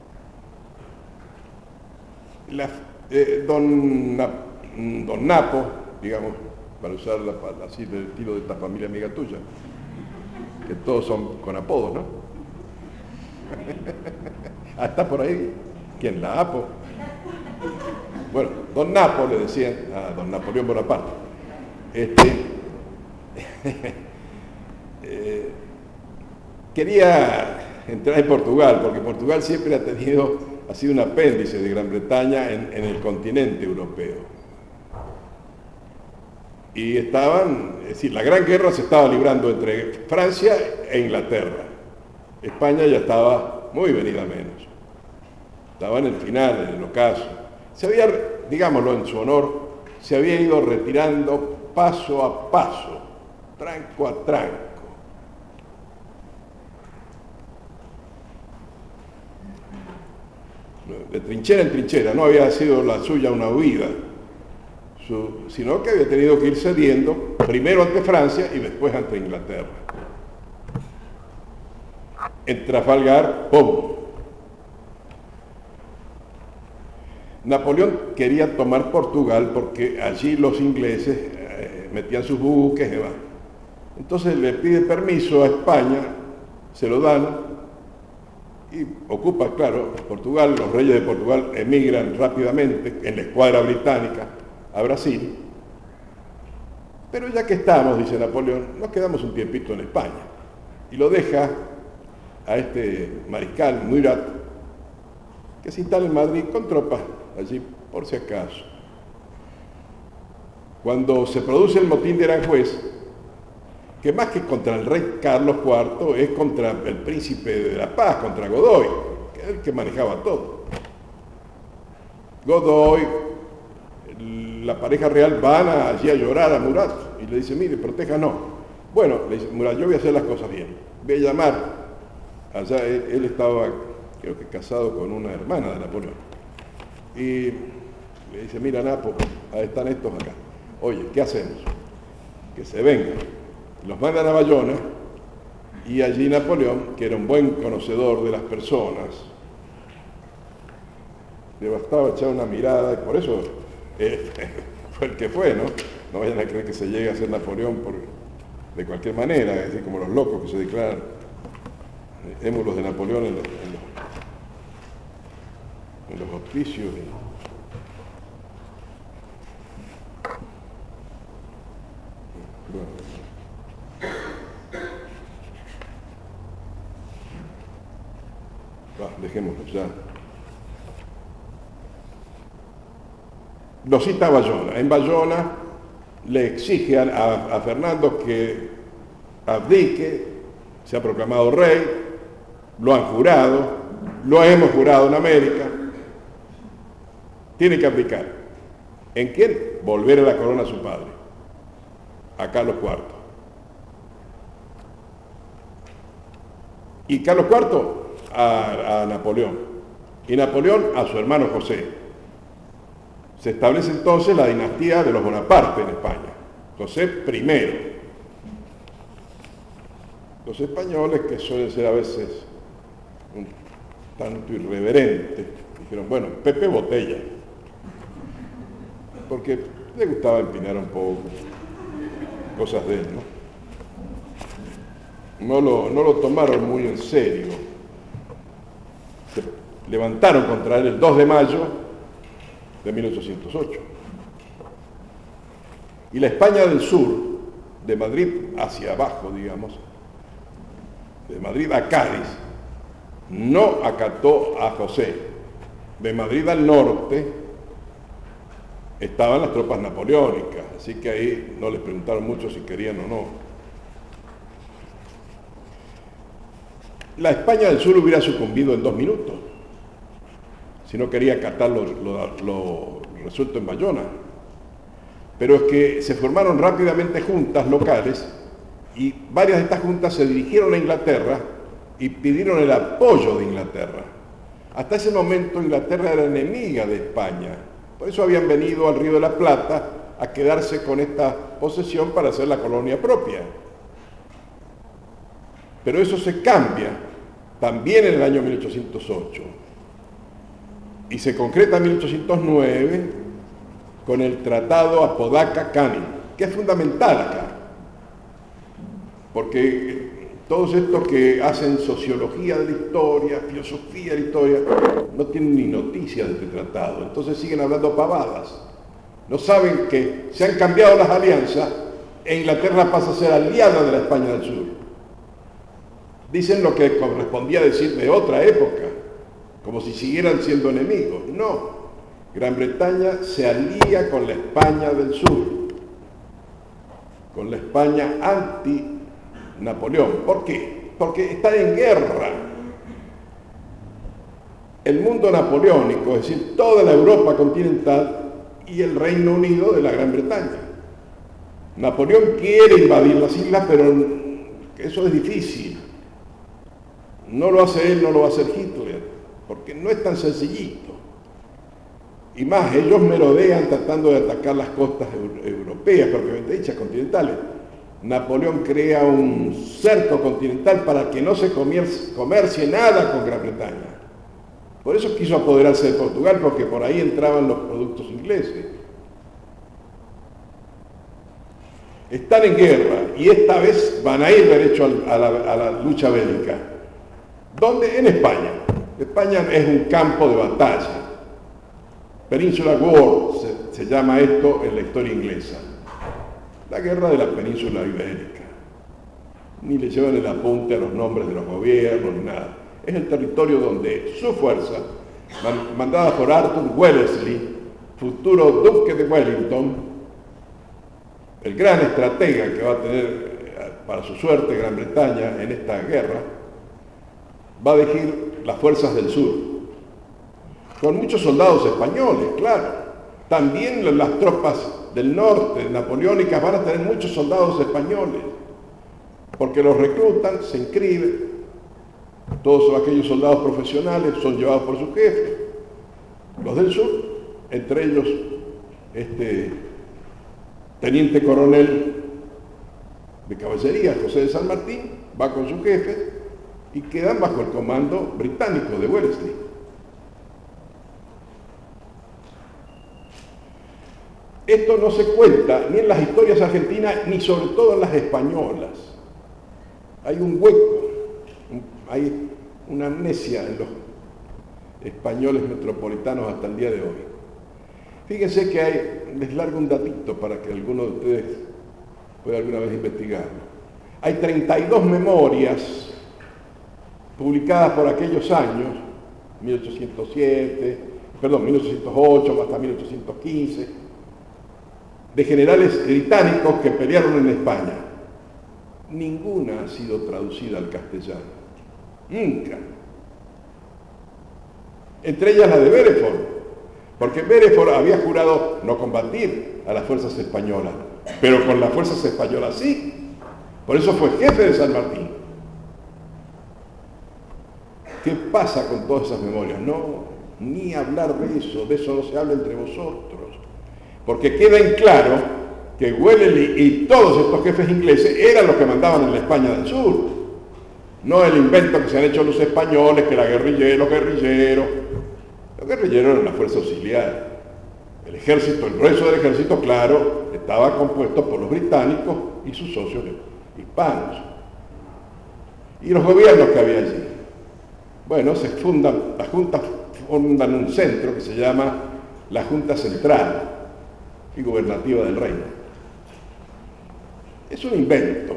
La, eh, don, don Napo, digamos, para usar la, así del estilo de esta familia amiga tuya, que todos son con apodos, ¿no? Ah, está por ahí. ¿Quién? La Apo. Bueno, don Napo le decían a don Napoleón Bonaparte. Este, eh, quería entrar en Portugal, porque Portugal siempre ha tenido, ha sido un apéndice de Gran Bretaña en, en el continente europeo. Y estaban, es decir, la gran guerra se estaba librando entre Francia e Inglaterra. España ya estaba muy venida menos. Estaba en el final, en el ocaso. Se había, digámoslo en su honor, se había ido retirando paso a paso, tranco a tranco. De trinchera en trinchera, no había sido la suya una huida, su, sino que había tenido que ir cediendo, primero ante Francia y después ante Inglaterra. En Trafalgar, ¡pum! Napoleón quería tomar Portugal porque allí los ingleses eh, metían sus buques y demás. Entonces le pide permiso a España, se lo dan y ocupa, claro, Portugal. Los reyes de Portugal emigran rápidamente en la escuadra británica a Brasil. Pero ya que estamos, dice Napoleón, nos quedamos un tiempito en España. Y lo deja a este mariscal Murat, que se instala en Madrid con tropas allí por si acaso. Cuando se produce el motín de Aranjuez, que más que contra el rey Carlos cuarto es contra el príncipe de la Paz, contra Godoy, que es el que manejaba todo. Godoy, la pareja real, van allí a llorar a Murat y le dice, mire, protéjanos. Bueno, le dice, Murat, yo voy a hacer las cosas bien. Voy a llamar, allá él, él estaba, creo que casado con una hermana de Napoleón. Y le dice, mira, Napo, ahí están estos acá. Oye, ¿qué hacemos? Que se vengan. Los mandan a Bayona y allí Napoleón, que era un buen conocedor de las personas, le bastaba echar una mirada y por eso eh, fue el que fue, ¿no? No vayan a creer que se llegue a ser Napoleón por, de cualquier manera, es decir, como los locos que se declaran émulos de Napoleón en los, en los, en los hospicios. Bueno. Va, dejémoslo ya. Lo cita a Bayona. En Bayona le exige a, a, a Fernando que abdique, se ha proclamado rey, lo han jurado, lo hemos jurado en América, tiene que abdicar. ¿En quién? Volver a la corona a su padre, a Carlos cuarto. Y Carlos cuarto a, a Napoleón, y Napoleón a su hermano José. Se establece entonces la dinastía de los Bonaparte en España, José primero. Los españoles, que suelen ser a veces un tanto irreverentes, dijeron, bueno, Pepe Botella, porque le gustaba empinar un poco, cosas de él, ¿no? No lo, no lo tomaron muy en serio. Se levantaron contra él el dos de mayo de mil ochocientos ocho. Y la España del sur, de Madrid hacia abajo, digamos, de Madrid a Cádiz, no acató a José. De Madrid al norte estaban las tropas napoleónicas, así que ahí no les preguntaron mucho si querían o no. La España del sur hubiera sucumbido en dos minutos, si no quería acatar lo, lo, lo resuelto en Bayona. Pero es que se formaron rápidamente juntas locales y varias de estas juntas se dirigieron a Inglaterra y pidieron el apoyo de Inglaterra. Hasta ese momento Inglaterra era enemiga de España, por eso habían venido al Río de la Plata a quedarse con esta posesión para hacer la colonia propia. Pero eso se cambia también en el año mil ochocientos ocho. Y se concreta en mil ochocientos nueve con el Tratado Apodaca-Canning, que es fundamental acá, porque todos estos que hacen sociología de la historia, filosofía de la historia, no tienen ni noticia de este tratado, entonces siguen hablando pavadas. No saben que se han cambiado las alianzas e Inglaterra pasa a ser aliada de la España del Sur. Dicen lo que correspondía decir de otra época, como si siguieran siendo enemigos. No, Gran Bretaña se alía con la España del Sur, con la España anti-Napoleón. ¿Por qué? Porque está en guerra. El mundo napoleónico, es decir, toda la Europa continental y el Reino Unido de la Gran Bretaña. Napoleón quiere invadir las islas, pero eso es difícil. No lo hace él, no lo va a hacer Hitler, porque no es tan sencillito. Y más, ellos merodean tratando de atacar las costas europeas, propiamente dichas, continentales. Napoleón crea un cerco continental para que no se comercie nada con Gran Bretaña. Por eso quiso apoderarse de Portugal, porque por ahí entraban los productos ingleses. Están en guerra y esta vez van a ir derecho a la, a la lucha bélica. ¿Dónde? En España. España es un campo de batalla. Peninsular War se, se llama esto en la historia inglesa. La guerra de la península ibérica. Ni le llevan el apunte a los nombres de los gobiernos ni nada. Es el territorio donde su fuerza, mandada por Arthur Wellesley, futuro duque de Wellington, el gran estratega que va a tener para su suerte Gran Bretaña en esta guerra, va a dirigir las fuerzas del sur, con muchos soldados españoles, claro. También las tropas del norte, napoleónicas, van a tener muchos soldados españoles, porque los reclutan, se inscriben. Todos aquellos soldados profesionales son llevados por su jefe. Los del sur, entre ellos este teniente coronel de caballería, José de San Martín, va con su jefe y quedan bajo el comando británico de Wellesley. Esto no se cuenta ni en las historias argentinas ni sobre todo en las españolas. Hay un hueco, hay una amnesia en los españoles metropolitanos hasta el día de hoy. Fíjense que hay, les largo un datito para que alguno de ustedes pueda alguna vez investigarlo. Hay treinta y dos memorias publicadas por aquellos años, mil ochocientos siete, perdón, mil ochocientos ocho hasta mil ochocientos quince, de generales británicos que pelearon en España. Ninguna ha sido traducida al castellano. Nunca. Entre ellas la de Belfort, porque Belfort había jurado no combatir a las fuerzas españolas, pero con las fuerzas españolas sí. Por eso fue jefe de San Martín. ¿Qué pasa con todas esas memorias? No, ni hablar de eso, de eso no se habla entre vosotros, porque queda en claro que Wellesley y todos estos jefes ingleses eran los que mandaban en la España del Sur. No el invento que se han hecho los españoles, que la guerrillera, los guerrilleros. Los guerrilleros eran la fuerza auxiliar. El ejército, el grueso del ejército, claro, estaba compuesto por los británicos y sus socios hispanos. Y los gobiernos que había allí. Bueno, se fundan, las juntas fundan un centro que se llama la Junta Central y Gubernativa del Reino. Es un invento.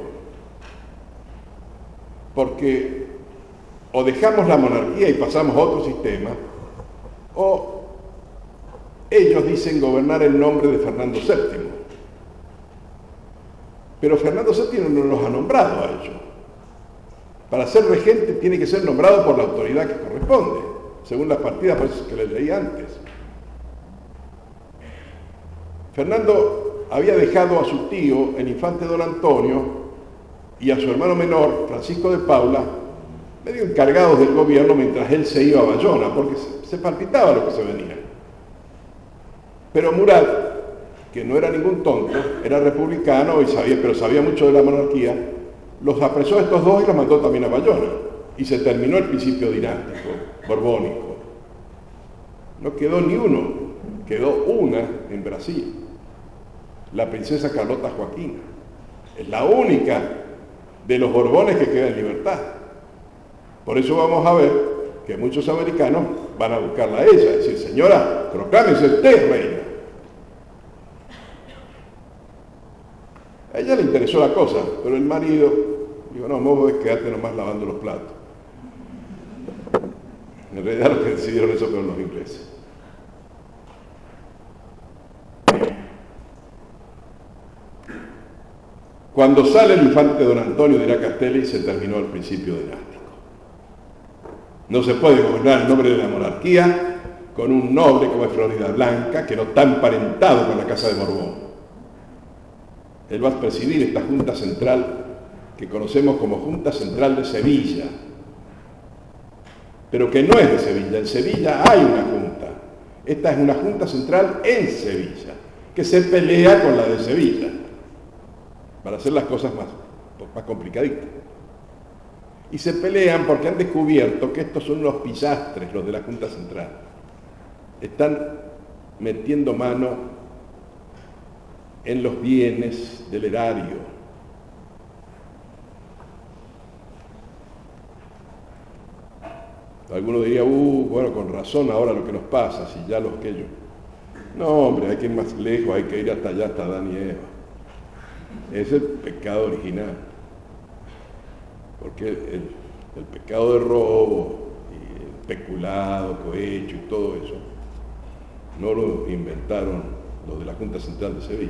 Porque o dejamos la monarquía y pasamos a otro sistema, o ellos dicen gobernar en nombre de Fernando séptimo. Pero Fernando séptimo no los ha nombrado a ellos. Para ser regente tiene que ser nombrado por la autoridad que corresponde, según las partidas que les leí antes. Fernando había dejado a su tío, el infante don Antonio, y a su hermano menor, Francisco de Paula, medio encargados del gobierno mientras él se iba a Bayona, porque se palpitaba lo que se venía. Pero Murat, que no era ningún tonto, era republicano, y sabía, pero sabía mucho de la monarquía, los apresó a estos dos y los mandó también a Bayona. Y se terminó el principio dinástico, borbónico. No quedó ni uno, quedó una en Brasil, la princesa Carlota Joaquina. Es la única de los Borbones que queda en libertad. Por eso vamos a ver que muchos americanos van a buscarla a ella, decir, señora, proclámese usted reina. A ella le interesó la cosa, pero el marido dijo, no, vos quedarte nomás lavando los platos. En realidad los que decidieron eso fueron los ingleses. Cuando sale el infante don Antonio de la Castelli, se terminó el principio dinástico. No se puede gobernar en nombre de la monarquía con un noble como es Florida Blanca, que no está emparentado con la Casa de Borbón. Él va a presidir esta Junta Central que conocemos como Junta Central de Sevilla, pero que no es de Sevilla. En Sevilla hay una junta. Esta es una Junta Central en Sevilla, que se pelea con la de Sevilla. para hacer las cosas más, más complicaditas. Y se pelean porque han descubierto que estos son unos pillastres, los de la Junta Central. Están metiendo mano en los bienes del erario. Alguno diría, uh, bueno, con razón ahora lo que nos pasa, si ya los que yo. No, hombre, hay que ir más lejos, hay que ir hasta allá, hasta Adán y Eva. Es el pecado original. Porque el, el pecado de robo, y el peculado, cohecho y todo eso, no lo inventaron los de la Junta Central de Sevilla.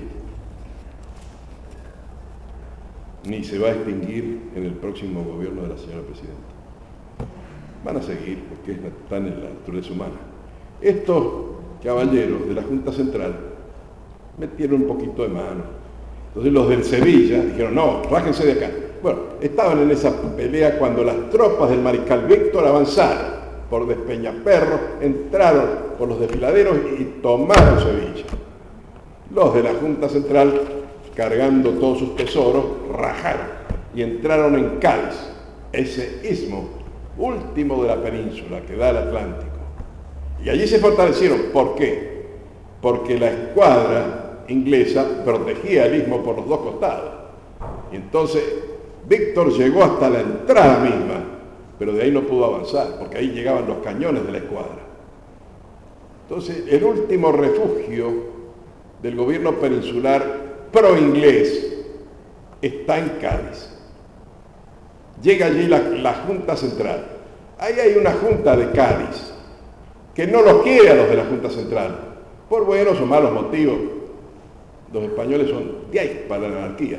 Ni se va a extinguir en el próximo gobierno de la señora Presidenta. Van a seguir porque están en la naturaleza humana. Estos caballeros de la Junta Central metieron un poquito de mano. Entonces los del Sevilla dijeron, no, rájense de acá. Bueno, estaban en esa pelea cuando las tropas del mariscal Víctor avanzaron por Despeñaperro, entraron por los desfiladeros y tomaron Sevilla. Los de la Junta Central, cargando todos sus tesoros, rajaron y entraron en Cádiz, ese istmo último de la península que da al Atlántico. Y allí se fortalecieron. ¿Por qué? Porque la escuadra inglesa protegía el istmo por los dos costados. Y entonces Víctor llegó hasta la entrada misma, pero de ahí no pudo avanzar, porque ahí llegaban los cañones de la escuadra. Entonces, el último refugio del gobierno peninsular pro-inglés está en Cádiz. Llega allí la, la Junta Central. Ahí hay una Junta de Cádiz que no los quiere a los de la Junta Central, por buenos o malos motivos. Los españoles son gays para la anarquía.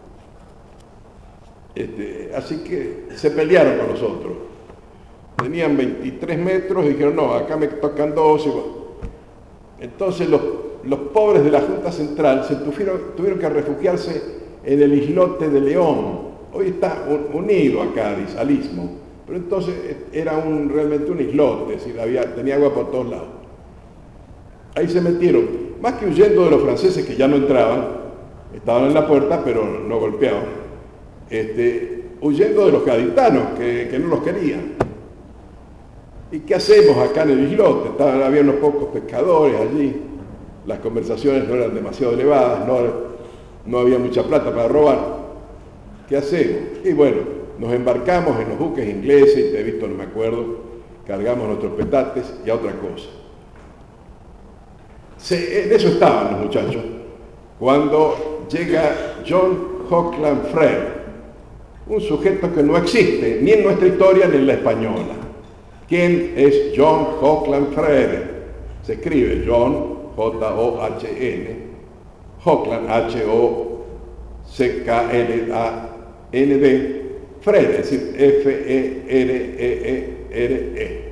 Este, así que se pelearon con nosotros. Tenían veintitrés metros y dijeron, no, acá me tocan doce. Entonces los, los pobres de la Junta Central se tuvieron, tuvieron que refugiarse en el islote de León. Hoy está un, unido a Cádiz, al istmo, pero entonces era un, realmente un islote, es decir, había, tenía agua por todos lados. Ahí se metieron, más que huyendo de los franceses que ya no entraban, estaban en la puerta pero no golpeaban, este, huyendo de los gaditanos que, que no los querían. ¿Y qué hacemos acá en el islote? Estaban, había unos pocos pescadores allí, las conversaciones no eran demasiado elevadas, no, no había mucha plata para robar. ¿Qué hacemos? Y bueno, nos embarcamos en los buques ingleses, te he visto, no me acuerdo, cargamos nuestros petates y a otra cosa. Se, en eso estaban los muchachos, cuando llega John Hockland Frere, un sujeto que no existe ni en nuestra historia ni en la española. ¿Quién es John Hockland Frere? Se escribe John, J O H N, Hockland, H O C K L A N D, Frere, es decir, F E R E E R E.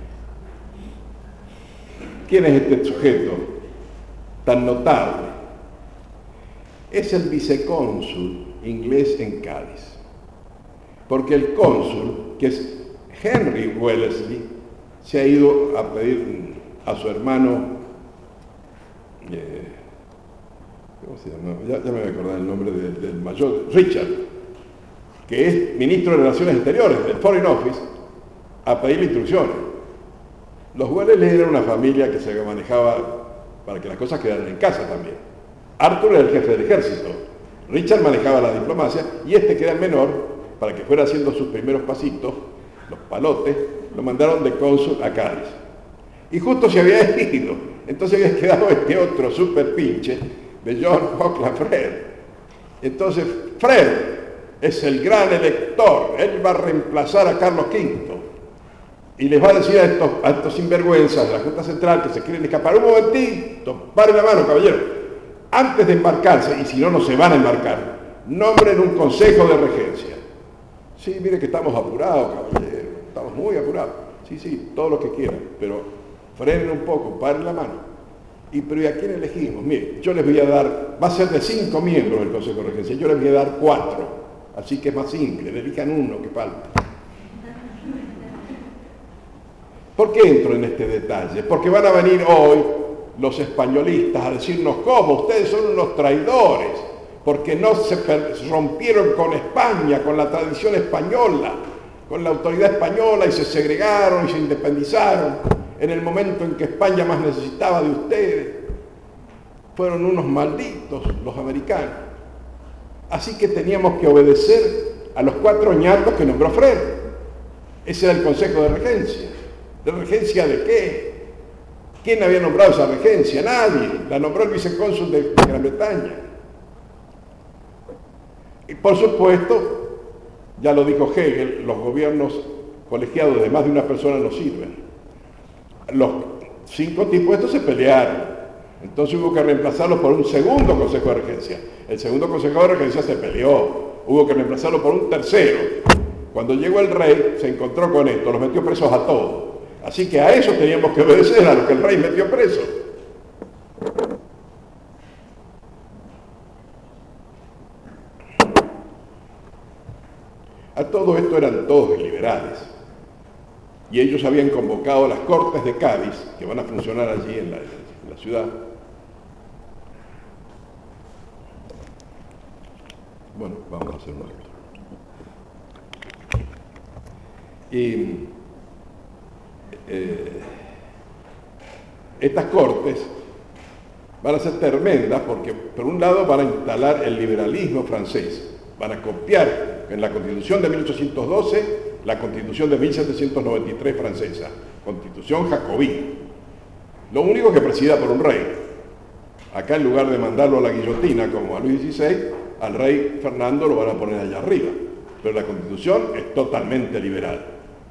¿Quién es este sujeto tan notable? Es el vicecónsul inglés en Cádiz. Porque el cónsul, que es Henry Wellesley, se ha ido a pedir a su hermano, eh, ¿cómo se llama? Ya, ya me voy a acordar el nombre de, del mayor, Richard, que es ministro de Relaciones Exteriores, del Foreign Office, a pedirle instrucciones. Los Wellesley eran una familia que se manejaba para que las cosas quedaran en casa también. Arthur era el jefe del ejército, Richard manejaba la diplomacia, y este, que era el menor, para que fuera haciendo sus primeros pasitos, los palotes, lo mandaron de cónsul a Cádiz. Y justo se había ido, entonces había quedado este otro super pinche de John Hockland Frere. Entonces, Frere es el gran elector, él va a reemplazar a Carlos quinto. Y les va a decir a estos, a estos sinvergüenzas de la Junta Central que se quieren escapar, un momentito, paren la mano, caballero, antes de embarcarse, y si no, no se van a embarcar, nombren un consejo de regencia. Sí, mire que estamos apurados, caballero, estamos muy apurados. Sí, sí, todo lo que quieran, pero frenen un poco, paren la mano. Y pero ¿y a quién elegimos? Mire, yo les voy a dar, va a ser de cinco miembros del Consejo de Regencia, yo les voy a dar cuatro, así que es más simple, le elijan uno que falta. ¿Por qué entro en este detalle? Porque van a venir hoy los españolistas a decirnos, ¿cómo? Ustedes son unos traidores, porque no se rompieron con España, con la tradición española, con la autoridad española, y se segregaron y se independizaron en el momento en que España más necesitaba de ustedes. Fueron unos malditos los americanos. Así que teníamos que obedecer a los cuatro ñatos que nombró Fred. Ese era el Consejo de Regencia. ¿De regencia de qué? ¿Quién había nombrado esa regencia? Nadie. La nombró el vicecónsul de Gran Bretaña. Y por supuesto, ya lo dijo Hegel, los gobiernos colegiados de más de una persona no sirven. Los cinco tipos estos se pelearon. Entonces hubo que reemplazarlos por un segundo Consejo de Regencia. El segundo Consejo de Regencia se peleó. Hubo que reemplazarlo por un tercero. Cuando llegó el rey, se encontró con esto, los metió presos a todos. Así que a eso teníamos que obedecer, a lo que el rey metió preso. A todo esto eran todos liberales. Y ellos habían convocado las Cortes de Cádiz, que van a funcionar allí en la, en la ciudad. Bueno, vamos a hacer un acto. Y eh, estas cortes van a ser tremendas porque, por un lado, van a instalar el liberalismo francés, van a copiar en la Constitución de mil ochocientos doce la Constitución de mil setecientos noventa y tres francesa, Constitución jacobina. Lo único que presida por un rey. Acá, en lugar de mandarlo a la guillotina como a Luis dieciséis, al rey Fernando lo van a poner allá arriba. Pero la Constitución es totalmente liberal.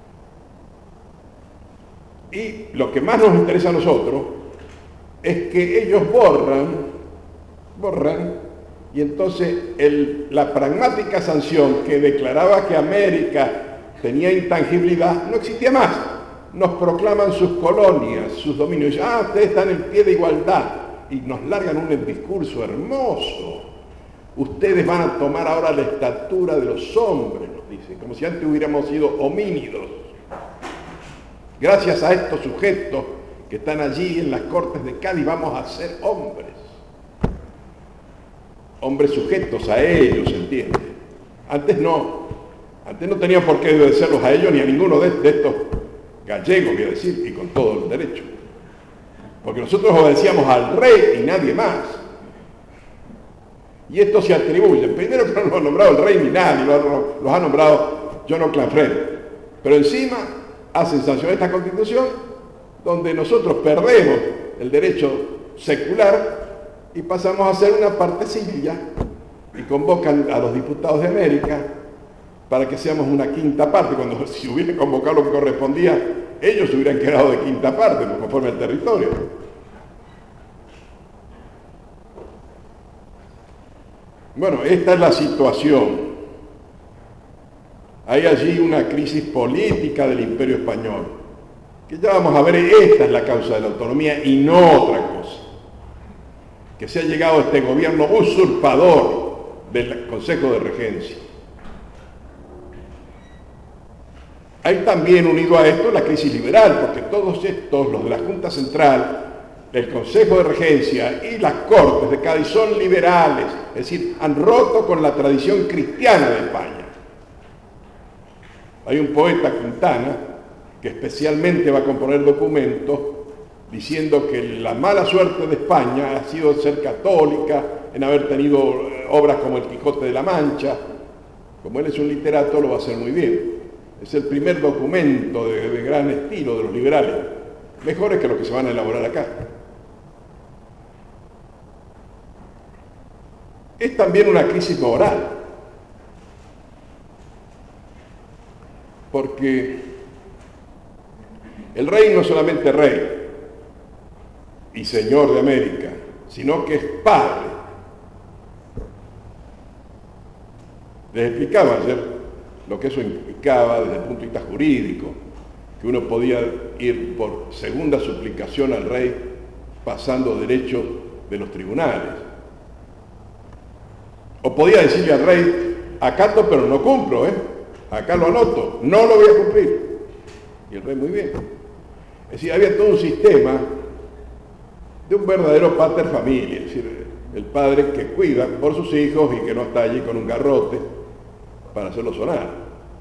Y lo que más nos interesa a nosotros es que ellos borran, borran, y entonces el, la pragmática sanción que declaraba que América tenía intangibilidad no existía más. Nos proclaman sus colonias, sus dominios. Ah, ustedes están en pie de igualdad. Y nos largan un discurso hermoso. Ustedes van a tomar ahora la estatura de los hombres, nos dicen, como si antes hubiéramos sido homínidos. Gracias a estos sujetos que están allí en las Cortes de Cádiz vamos a ser hombres. Hombres sujetos a ellos, ¿entiende? Antes no. Antes no tenían por qué obedecerlos a ellos ni a ninguno de, de estos gallegos, voy a decir, y con todos los derechos. Porque nosotros obedecíamos al rey y nadie más. Y esto se atribuye. Primero que no lo ha nombrado el rey ni nadie, lo, los ha nombrado John O'Clanfred. Pero encima hacen sancionar esta Constitución donde nosotros perdemos el derecho secular y pasamos a ser una partecilla y convocan a los diputados de América para que seamos una quinta parte, cuando si hubieran convocado lo que correspondía, ellos hubieran quedado de quinta parte, conforme al territorio. Bueno, esta es la situación. Hay allí una crisis política del Imperio Español, que ya vamos a ver, esta es la causa de la autonomía y no otra cosa. Que se ha llegado a este gobierno usurpador del Consejo de Regencia. Hay también unido a esto la crisis liberal, porque todos estos, los de la Junta Central, el Consejo de Regencia y las Cortes de Cádiz son liberales, es decir, han roto con la tradición cristiana de España. Hay un poeta, Quintana, que especialmente va a componer documentos diciendo que la mala suerte de España ha sido ser católica, en haber tenido obras como El Quijote de la Mancha. Como él es un literato, lo va a hacer muy bien. Es el primer documento de, de gran estilo de los liberales, mejores que los que se van a elaborar acá. Es también una crisis moral, porque el rey no es solamente rey y señor de América, sino que es padre. Les explicaba ayer lo que eso implicaba desde el punto de vista jurídico, que uno podía ir por segunda suplicación al rey pasando derechos de los tribunales. O podía decirle al rey, acato pero no cumplo, ¿eh? Acá lo anoto, no lo voy a cumplir. Y el rey muy bien. Es decir, había todo un sistema de un verdadero pater familia, es decir, el padre que cuida por sus hijos y que no está allí con un garrote para hacerlo sonar.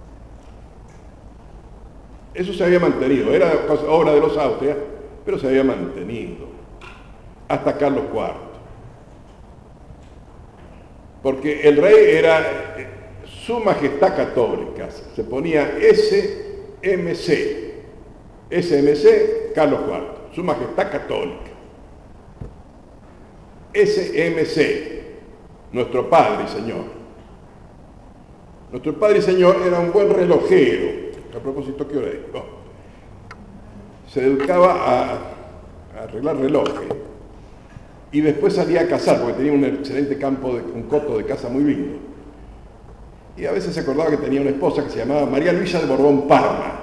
Eso se había mantenido, era obra de los Austria, pero se había mantenido hasta Carlos cuarto. Porque el rey era Su Majestad Católica, se ponía S M C, S M C Carlos cuarto, Su Majestad Católica. S M C, nuestro Padre y Señor. Nuestro Padre y Señor era un buen relojero. A propósito, ¿qué hora es? Oh. Se dedicaba a, a arreglar relojes y después salía a cazar porque tenía un excelente campo, de, un coto de caza muy lindo. Y a veces se acordaba que tenía una esposa que se llamaba María Luisa de Borbón Parma.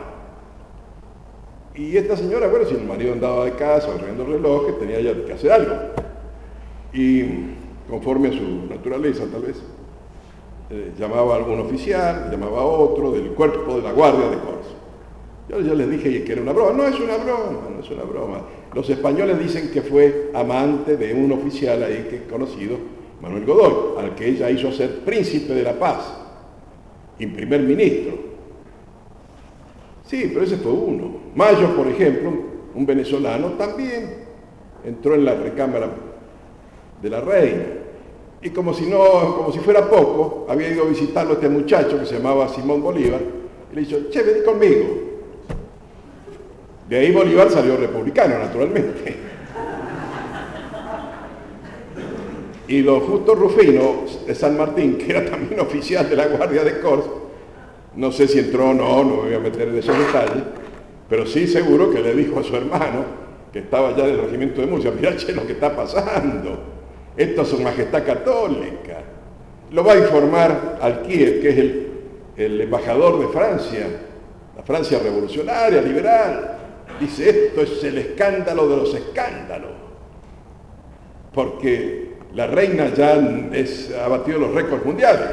Y esta señora, bueno, si el marido andaba de casa arreglando relojes, tenía ya que hacer algo. Y conforme a su naturaleza, tal vez, eh, llamaba a algún oficial, llamaba a otro del cuerpo de la guardia de Corzo. Yo ya les dije que era una broma. No es una broma, no es una broma. Los españoles dicen que fue amante de un oficial ahí que es conocido, Manuel Godoy, al que ella hizo ser príncipe de la paz y primer ministro. Sí, pero ese fue uno. Mayo, por ejemplo, un venezolano, también entró en la recámara de la reina. Y como si, no, como si fuera poco, había ido a visitarlo a este muchacho que se llamaba Simón Bolívar, y le dijo, che, vení conmigo. De ahí Bolívar salió republicano, naturalmente. Y don Justo Rufino de San Martín, que era también oficial de la Guardia de Corzo, no sé si entró o no, no me voy a meter en esos detalles, pero sí seguro que le dijo a su hermano, que estaba ya del regimiento de Murcia, mirá, che, lo que está pasando, esto es su Majestad Católica. Lo va a informar al Kiev, que es el, el embajador de Francia, la Francia revolucionaria, liberal. Dice, esto es el escándalo de los escándalos, porque la reina ya es, ha batido los récords mundiales.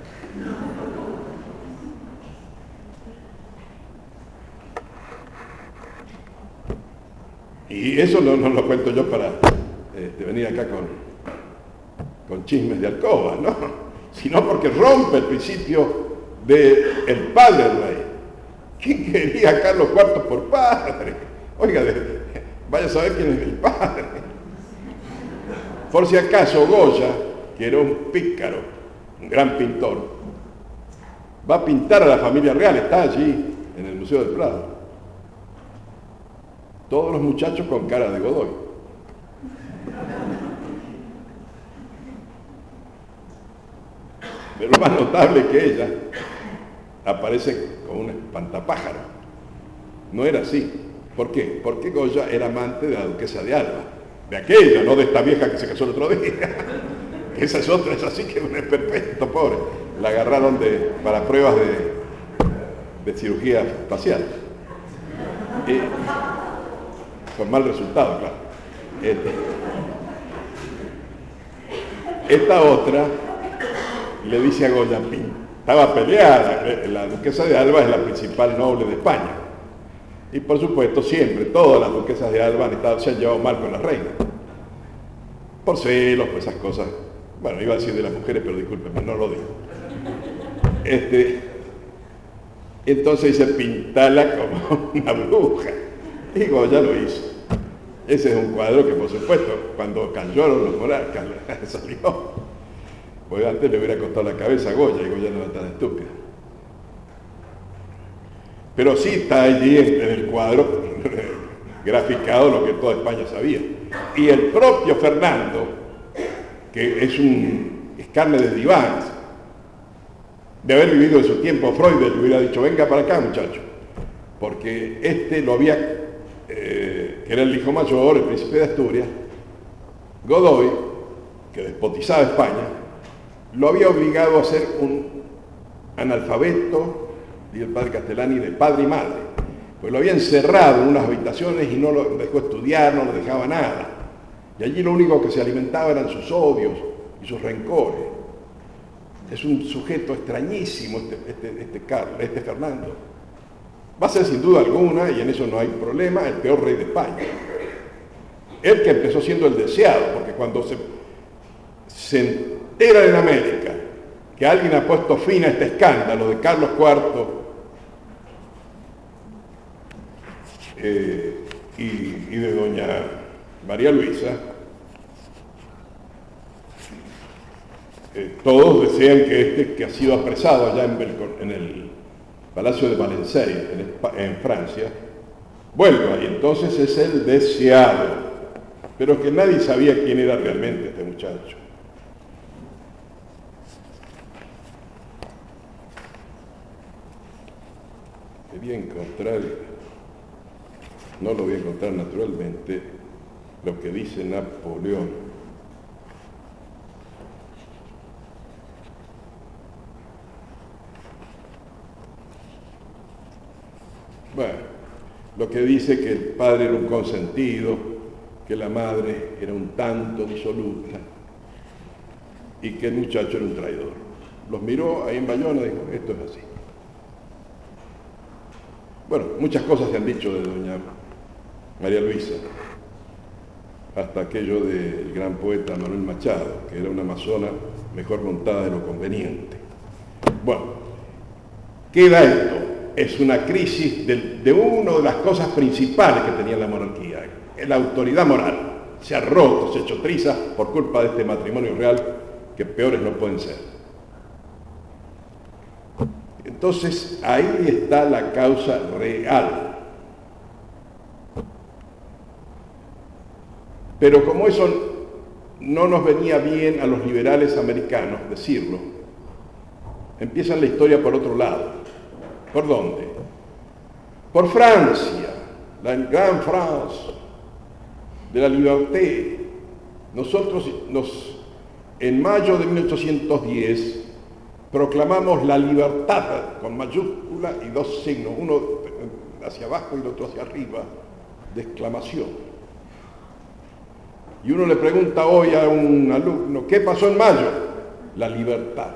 Y eso no, no lo cuento yo para este, venir acá con, con chismes de alcoba, ¿no? Sino porque rompe el principio del padre del rey. ¿Quién quería a Carlos cuarto por padre? Oiga, de, vaya a saber quién es el padre. Por si acaso Goya, que era un pícaro, un gran pintor, va a pintar a la familia real, está allí en el Museo del Prado. Todos los muchachos con cara de Godoy. Pero lo más notable que ella aparece con un espantapájaro. No era así. ¿Por qué? Porque Goya era amante de la duquesa de Alba. De aquella, no de esta vieja que se casó el otro día. Esa es otra, es así que es un esperpento, pobre. La agarraron de, para pruebas de, de cirugía facial. Y, con mal resultado, claro. Este, esta otra le dice a Goya, estaba peleada, la duquesa de Alba es la principal noble de España. Y por supuesto siempre, todas las duquesas de Alba han estado, se han llevado mal con la reina. Por celos, por esas cosas. Bueno, iba a decir de las mujeres, pero discúlpenme, no lo digo. Este, entonces dice, pintala como una bruja. Y Goya lo hizo. Ese es un cuadro que, por supuesto, cuando cayeron los monarcas, salió. Pues antes le hubiera costado la cabeza a Goya, y Goya no era tan estúpido. Pero sí está allí en el cuadro graficado lo que toda España sabía. Y el propio Fernando, que es un es carne de diván, de haber vivido en su tiempo, Freud le hubiera dicho, venga para acá, muchacho, porque este lo había, eh, que era el hijo mayor, el príncipe de Asturias, Godoy, que despotizaba España, lo había obligado a ser un analfabeto, y el padre Castellani, de padre y madre, pues lo había encerrado en unas habitaciones y no lo dejó estudiar, no lo dejaba nada, y allí lo único que se alimentaba eran sus odios y sus rencores. Es un sujeto extrañísimo este, este, este, Carlos, este Fernando. Va a ser sin duda alguna, y en eso no hay problema, el peor rey de España. Él que empezó siendo el deseado, porque cuando se se entera en América que alguien ha puesto fin a este escándalo de Carlos cuarto eh, y, y de doña María Luisa, eh, todos desean que este, que ha sido apresado allá en, Belcor, en el Palacio de Valenciennes, en, en Francia, vuelva, y entonces es el deseado, pero que nadie sabía quién era realmente este muchacho. Quería encontrar, no lo voy a encontrar naturalmente, lo que dice Napoleón. Bueno, lo que dice que el padre era un consentido, que la madre era un tanto disoluta y que el muchacho era un traidor. Los miró ahí en Bayona y dijo, esto es así. Bueno, muchas cosas se han dicho de doña María Luisa, hasta aquello del gran poeta Manuel Machado, que era una amazona mejor montada de lo conveniente. Bueno, queda esto, es una crisis de, de una de las cosas principales que tenía la monarquía, la autoridad moral. Se ha roto, se ha hecho triza por culpa de este matrimonio real, que peores no pueden ser. Entonces, ahí está la causa real. Pero como eso no nos venía bien a los liberales americanos decirlo, empiezan la historia por otro lado. ¿Por dónde? Por Francia, la gran France de la liberté. Nosotros nos, en mayo de mil ochocientos diez, proclamamos la libertad con mayúscula y dos signos, uno hacia abajo y el otro hacia arriba, de exclamación. Y uno le pregunta hoy a un alumno, ¿qué pasó en mayo? La libertad.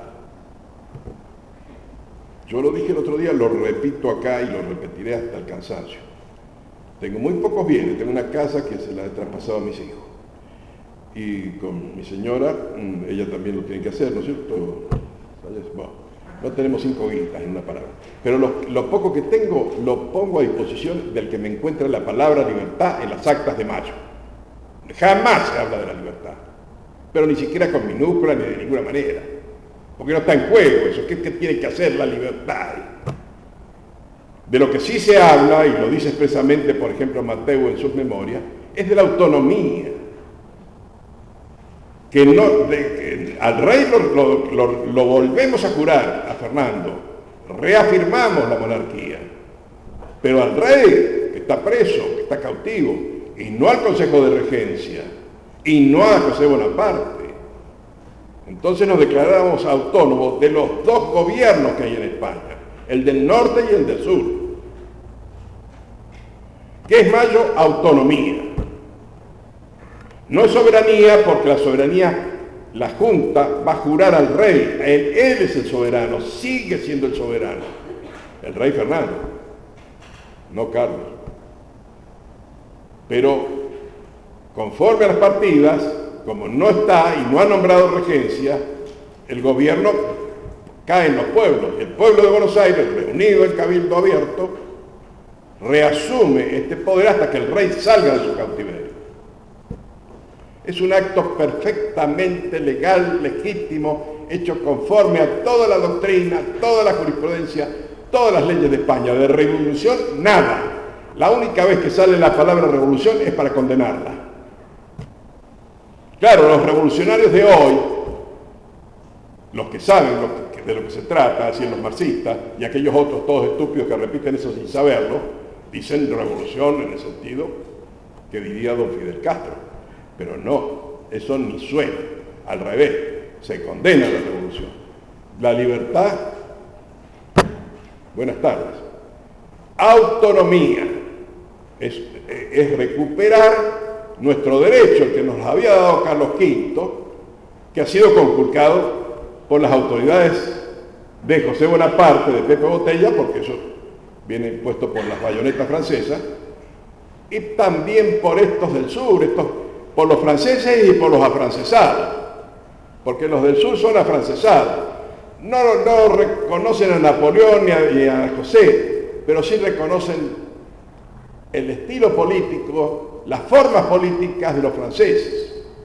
Yo lo dije el otro día, lo repito acá y lo repetiré hasta el cansancio. Tengo muy pocos bienes, tengo una casa que se la he traspasado a mis hijos. Y con mi señora, ella también lo tiene que hacer, ¿no es cierto? Bueno, no tenemos cinco guitas en una palabra. Pero lo, lo poco que tengo lo pongo a disposición del que me encuentre la palabra libertad en las actas de mayo. Jamás se habla de la libertad, pero ni siquiera con minúscula ni de ninguna manera, porque no está en juego eso. ¿Qué, qué tiene que hacer la libertad? De lo que sí se habla, y lo dice expresamente, por ejemplo, Mateo en sus memorias, es de la autonomía. Que no, de, que al rey lo, lo, lo, lo volvemos a jurar, a Fernando, reafirmamos la monarquía, pero al rey, que está preso, que está cautivo, y no al Consejo de Regencia, y no a José Bonaparte. Entonces nos declaramos autónomos de los dos gobiernos que hay en España, el del norte y el del sur. ¿Qué es mayo? Autonomía. No es soberanía, porque la soberanía, la Junta va a jurar al rey, él, él es el soberano, sigue siendo el soberano, el rey Fernando, no Carlos. Pero conforme a las partidas, como no está y no ha nombrado regencia, el gobierno cae en los pueblos. El pueblo de Buenos Aires, reunido en cabildo abierto, reasume este poder hasta que el rey salga de su cautiverio. Es un acto perfectamente legal, legítimo, hecho conforme a toda la doctrina, toda la jurisprudencia, todas las leyes de España. De revolución, nada. La única vez que sale la palabra revolución es para condenarla. Claro, los revolucionarios de hoy, los que saben lo que, de lo que se trata, así los marxistas, y aquellos otros todos estúpidos que repiten eso sin saberlo, dicen revolución en el sentido que diría don Fidel Castro. Pero no, eso ni suena, al revés, se condena la revolución. La libertad, buenas tardes, autonomía, es, es recuperar nuestro derecho, el que nos había dado Carlos quinto, que ha sido conculcado por las autoridades de José Bonaparte, de Pepe Botella, porque eso viene impuesto por las bayonetas francesas, y también por estos del sur, estos por los franceses y por los afrancesados. porque los del sur son afrancesados. No, no reconocen a Napoleón ni a, ni a José, pero sí reconocen el estilo político, las formas políticas de los franceses.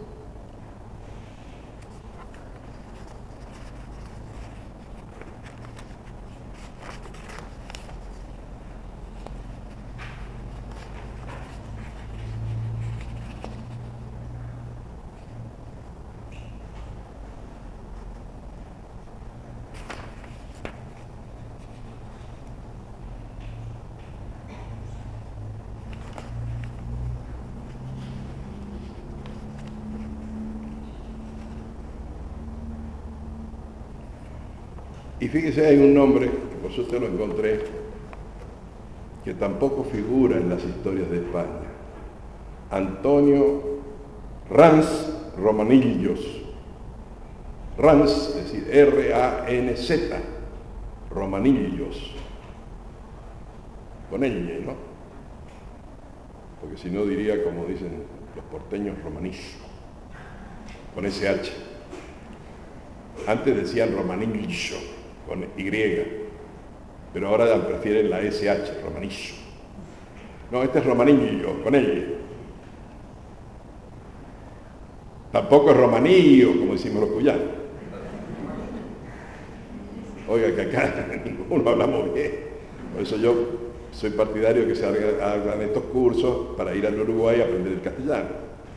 Y fíjese, hay un nombre, que por suerte lo encontré, que tampoco figura en las historias de España. Antonio Rans Romanillos. Rans, es decir, R A N Z, Romanillos. Con ñ, ¿no? Porque si no diría, como dicen los porteños, Romanillo, con ese H. Antes decían Romanillo, con Y, pero ahora prefieren la S H, Romanillo. No, este es Romanillo, con ella. Tampoco es Romanillo, como decimos los cuyanos. Oiga, que acá ninguno hablamos bien. Por eso yo soy partidario de que se hagan estos cursos para ir al Uruguay a aprender el castellano.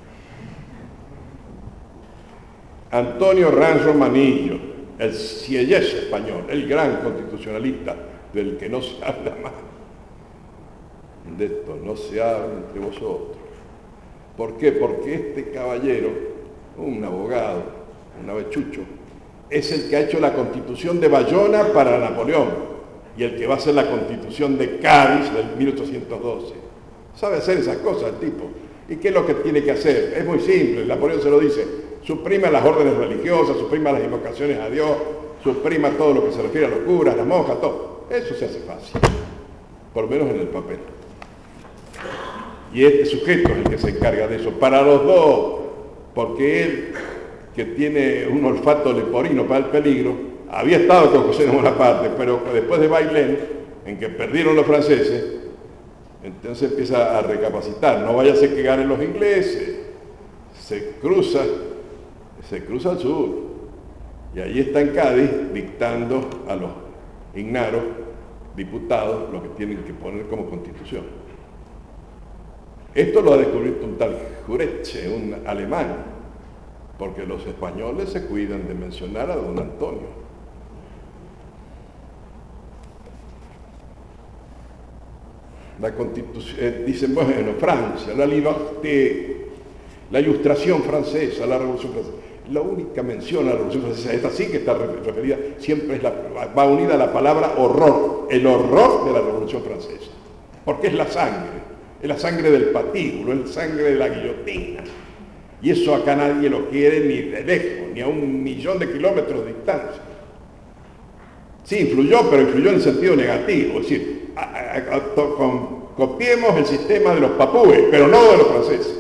Antonio Rans Romanillo, el sieyés español, el gran constitucionalista del que no se habla más. De esto no se habla entre vosotros. ¿Por qué? Porque este caballero, un abogado, un avechucho, es el que ha hecho la Constitución de Bayona para Napoleón y el que va a hacer la Constitución de Cádiz del mil ochocientos doce. Sabe hacer esas cosas el tipo. ¿Y qué es lo que tiene que hacer? Es muy simple, Napoleón se lo dice: suprima las órdenes religiosas, suprima las invocaciones a Dios, suprima todo lo que se refiere a los curas, las monjas, todo. Eso se hace fácil, por lo menos en el papel. Y este sujeto es el que se encarga de eso, para los dos, porque él, que tiene un olfato leporino para el peligro, había estado con José de Bonaparte, pero después de Bailén, en que perdieron los franceses, entonces empieza a recapacitar: no vaya a ser que ganen los ingleses. Se cruza, se cruza al sur, y allí está en Cádiz dictando a los ignaros diputados lo que tienen que poner como constitución. Esto lo ha descubierto un tal Jureche, un alemán, porque los españoles se cuidan de mencionar a don Antonio. La constitución, eh, dicen, bueno, Francia, la liberté, la ilustración francesa, la revolución francesa. La única mención a la revolución francesa, esta sí que está referida, siempre es la, va unida a la palabra horror, el horror de la revolución francesa, porque es la sangre, es la sangre del patíbulo, es la sangre de la guillotina, y eso acá nadie lo quiere ni de lejos, ni a un millón de kilómetros de distancia. Sí, influyó, pero influyó en sentido negativo, es decir, a, a, a, to, con, copiemos el sistema de los papúes, pero no de los franceses.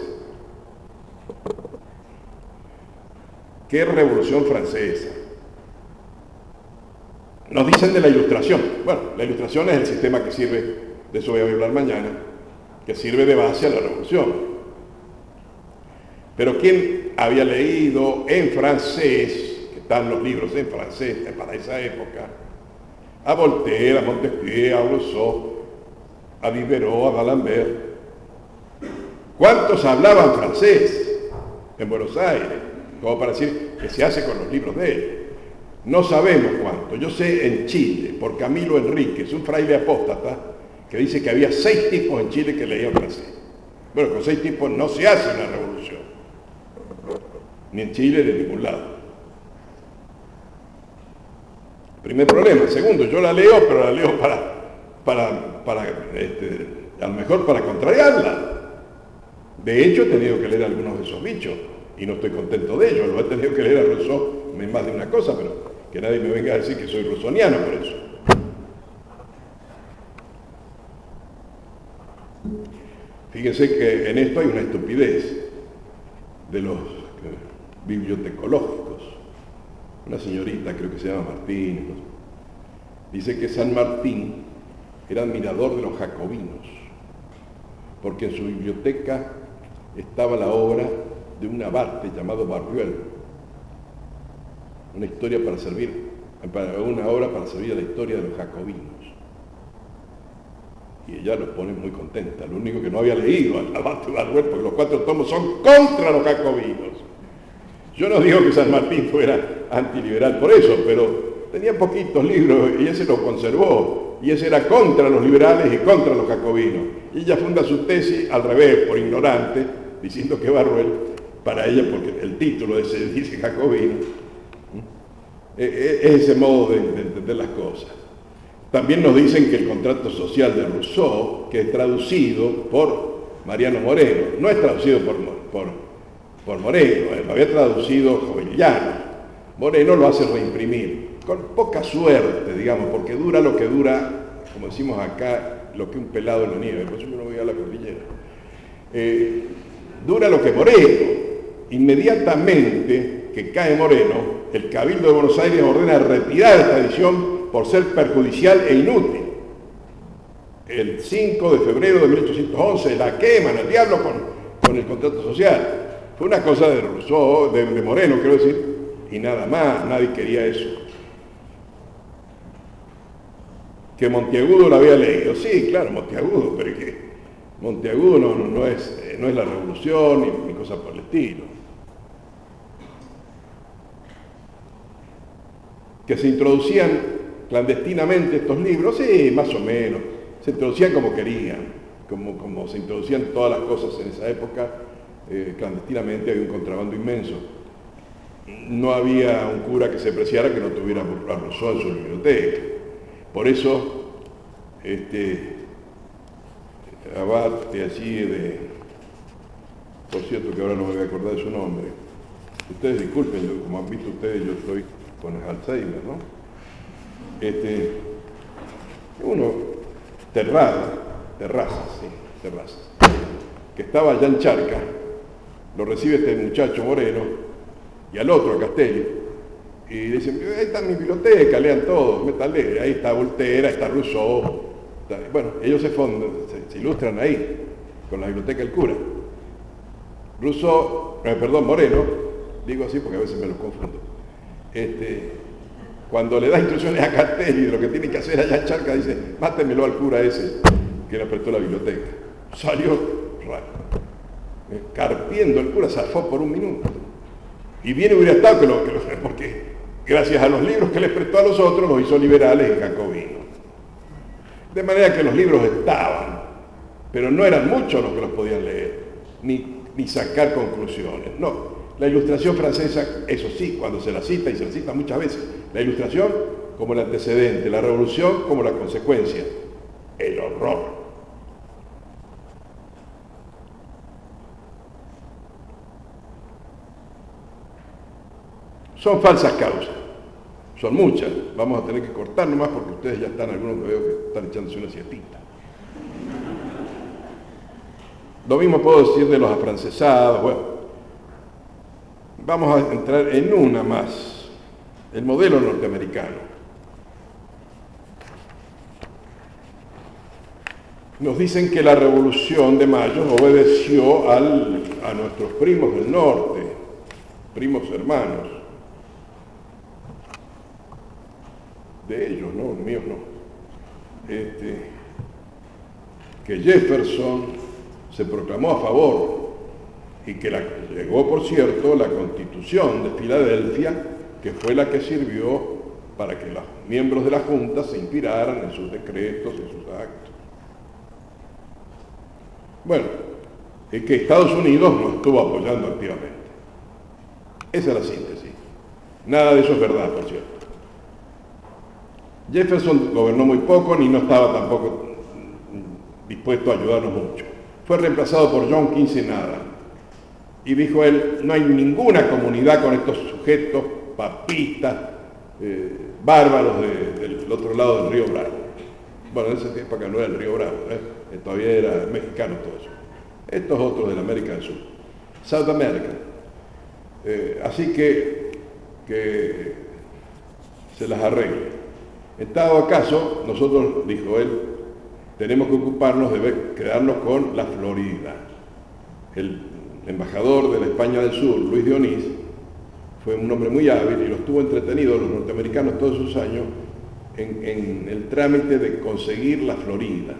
¿Qué revolución francesa? Nos dicen de la ilustración. Bueno, la ilustración es el sistema que sirve, de eso voy a hablar mañana, que sirve de base a la revolución. Pero ¿quién había leído en francés, que están los libros en francés para esa época, a Voltaire, a Montesquieu, a Rousseau, a Diderot, a D'Alembert? ¿Cuántos hablaban francés en Buenos Aires? Como para decir que se hace con los libros de él. No sabemos cuánto. Yo sé en Chile, por Camilo Enríquez, un fraile apóstata, que dice que había seis tipos en Chile que leían francés. Bueno, con seis tipos no se hace una revolución. Ni en Chile ni en ningún lado. Primer problema. Segundo, yo la leo, pero la leo para, para, para este, a lo mejor para contrariarla. De hecho, he tenido que leer algunos de esos bichos. Y no estoy contento de ello, lo he tenido que leer a Rousseau en más de una cosa, pero que nadie me venga a decir que soy rousseauiano por eso. Fíjense que en esto hay una estupidez de los eh, bibliotecológicos. una señorita, creo que se llama Martín, no sé, dice que San Martín era admirador de los jacobinos, porque en su biblioteca estaba la obra de un abate llamado Barruel, una historia para servir, para una obra para servir a la historia de los jacobinos. Y ella lo pone muy contenta, lo único que no había leído al abate Barruel, porque los cuatro tomos son contra los jacobinos. Yo no digo que San Martín fuera antiliberal por eso, pero tenía poquitos libros y ese lo conservó, y ese era contra los liberales y contra los jacobinos. Y ella funda su tesis al revés, por ignorante, diciendo que Barruel, para ella, porque el título ese dice jacobino, es ese modo de, de entender las cosas. También nos dicen que el contrato social de Rousseau, que es traducido por Mariano Moreno, no es traducido por, por, por Moreno, lo había traducido Jovellanos. Moreno lo hace reimprimir, con poca suerte, digamos, porque dura lo que dura, como decimos acá, lo que un pelado en la nieve, por eso yo no voy a la cordillera. Eh, dura lo que Moreno. Inmediatamente que cae Moreno, el Cabildo de Buenos Aires ordena retirar esta edición por ser perjudicial e inútil. El cinco de febrero de mil ochocientos once la queman al diablo con, con el contrato social. Fue una cosa de Rousseau, de, de Moreno, quiero decir, y nada más, nadie quería eso. Que Monteagudo lo había leído, sí, claro, Monteagudo, pero es que Monteagudo no, no, no, es, no es la revolución ni, ni cosa por el estilo. Que se introducían clandestinamente estos libros, sí, más o menos, se introducían como querían, como, como se introducían todas las cosas en esa época, eh, clandestinamente, había un contrabando inmenso. No había un cura que se preciara que no tuviera a Rousseau en su biblioteca. Por eso, este, abate allí de, por cierto que ahora no me voy a acordar de su nombre, ustedes disculpen, yo, como han visto ustedes, yo estoy con Alzheimer, ¿no? Este, uno, Terrada, Terrazas, sí, Terrazas, que estaba allá en Charca, lo recibe este muchacho Moreno, y al otro, a Castelli, y dicen, ahí está mi biblioteca, lean todos, métanle, ahí está Voltaire, ahí está Rousseau, está, bueno, ellos se, fondan, se, se ilustran ahí, con la biblioteca del cura. Rousseau, eh, perdón, Moreno, digo así porque a veces me los confundo, este, cuando le da instrucciones a Castelli de lo que tiene que hacer allá en Charca, dice, mátemelo al cura ese que le prestó la biblioteca. Salió raro, eh, carpiendo, el cura zafó por un minuto. Y bien hubiera estado que lo, que lo, porque gracias a los libros que les prestó a los otros, los hizo liberales y jacobinos. De manera que los libros estaban, pero no eran muchos los que los podían leer, ni, ni sacar conclusiones. No, la Ilustración francesa, eso sí, cuando se la cita, y se la cita muchas veces, la Ilustración como el antecedente, la Revolución como la consecuencia, el horror. Son falsas causas, son muchas, vamos a tener que cortar nomás porque ustedes ya están, algunos que veo que están echándose una siestita. Lo mismo puedo decir de los afrancesados, bueno, vamos a entrar en una más, el modelo norteamericano. Nos dicen que la Revolución de Mayo obedeció al, a nuestros primos del norte, primos hermanos. De ellos, no, míos no. Este, que Jefferson se proclamó a favor y que la, llegó, por cierto, la Constitución de Filadelfia, que fue la que sirvió para que los miembros de la Junta se inspiraran en sus decretos, en sus actos. Bueno, es que Estados Unidos no estuvo apoyando activamente. Esa es la síntesis. Nada de eso es verdad, por cierto. Jefferson gobernó muy poco, ni no estaba tampoco dispuesto a ayudarnos mucho. Fue reemplazado por John Quincy Adams. Y dijo él, no hay ninguna comunidad con estos sujetos papistas, eh, bárbaros de, del otro lado del río Bravo. Bueno, en esa época no era el río Bravo, ¿eh? Todavía era mexicano todo eso. Estos otros de la América del Sur, South America. Eh, así que, que se las arregle. En dado caso, nosotros, dijo él, tenemos que ocuparnos de ver, quedarnos con la Florida. El embajador de la España del Sur, Luis Dionís, fue un hombre muy hábil y los tuvo entretenidos los norteamericanos todos esos años en, en el trámite de conseguir las Floridas.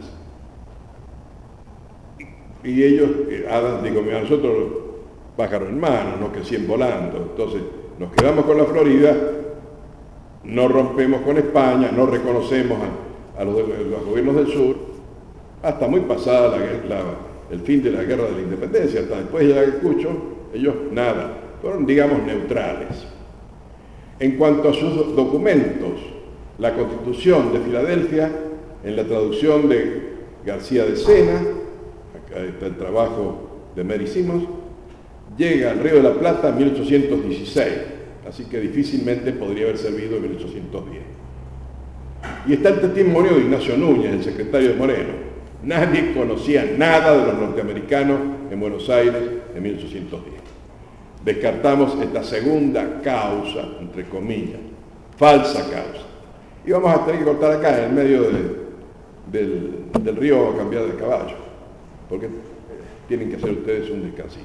Y, y ellos, eh, Adams, digo, a nosotros pájaros en mano, no que cien volando. Entonces, nos quedamos con la Florida, no rompemos con España, no reconocemos a, a los, de, los gobiernos del sur, hasta muy pasada la, la, el fin de la guerra de la independencia, hasta después de Ayacucho, ellos nada, fueron, digamos, neutrales. En cuanto a sus documentos, la Constitución de Filadelfia, en la traducción de García de Sena, acá está el trabajo de Mary Simmons, llega al Río de la Plata en mil ochocientos dieciséis, así que difícilmente podría haber servido en mil ochocientos diez. Y está el testimonio de Ignacio Núñez, el secretario de Moreno. Nadie conocía nada de los norteamericanos en Buenos Aires en mil ochocientos diez. Descartamos esta segunda causa, entre comillas, falsa causa. Y vamos a tener que cortar acá, en el medio de, del, del río, a cambiar de caballo, porque tienen que hacer ustedes un descansito.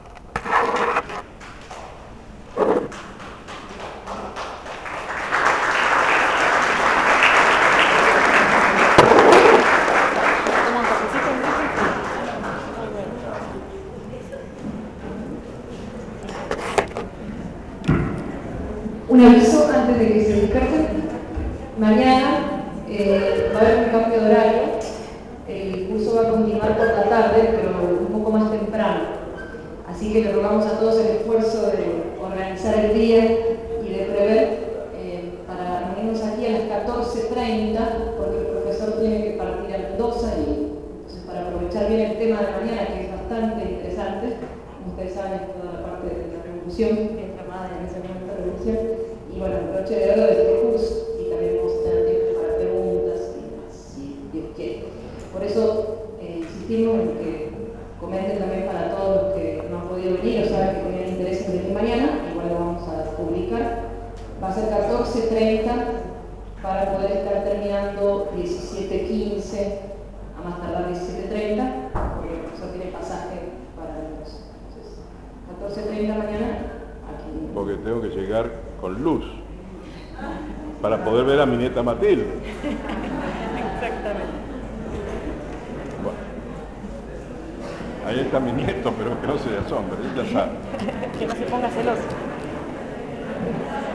Un aviso antes de que se desperten. Mañana eh, va a haber un cambio de horario. El curso va a continuar por la tarde, pero un poco más temprano. Así que le rogamos a todos el esfuerzo de organizar el día y de prever eh, para reunirnos aquí a las catorce treinta, porque el profesor tiene que partir a Mendoza y entonces para aprovechar bien el tema de mañana, que es bastante interesante, como ustedes saben, toda la parte de la revolución, enfermada en ese momento de la revolución, y bueno, el broche de oro de este curso, y también vamos a tener tiempo para preguntas y demás, si Dios quiere. Por eso eh, insistimos en que comenten también para todos los que no han podido venir o saben que tenían interés en venir mañana, igual lo vamos a publicar. Va a ser catorce treinta para poder estar terminando diecisiete quince, a más tardar diecisiete treinta, porque el profesor tiene pasaje para los. Entonces, catorce treinta mañana aquí. Porque tengo que llegar con luz para poder ver a mi nieta Matilde. Exactamente. Bueno, ahí está mi nieto, pero que no se asombre, ella sabe. Que no se ponga celoso.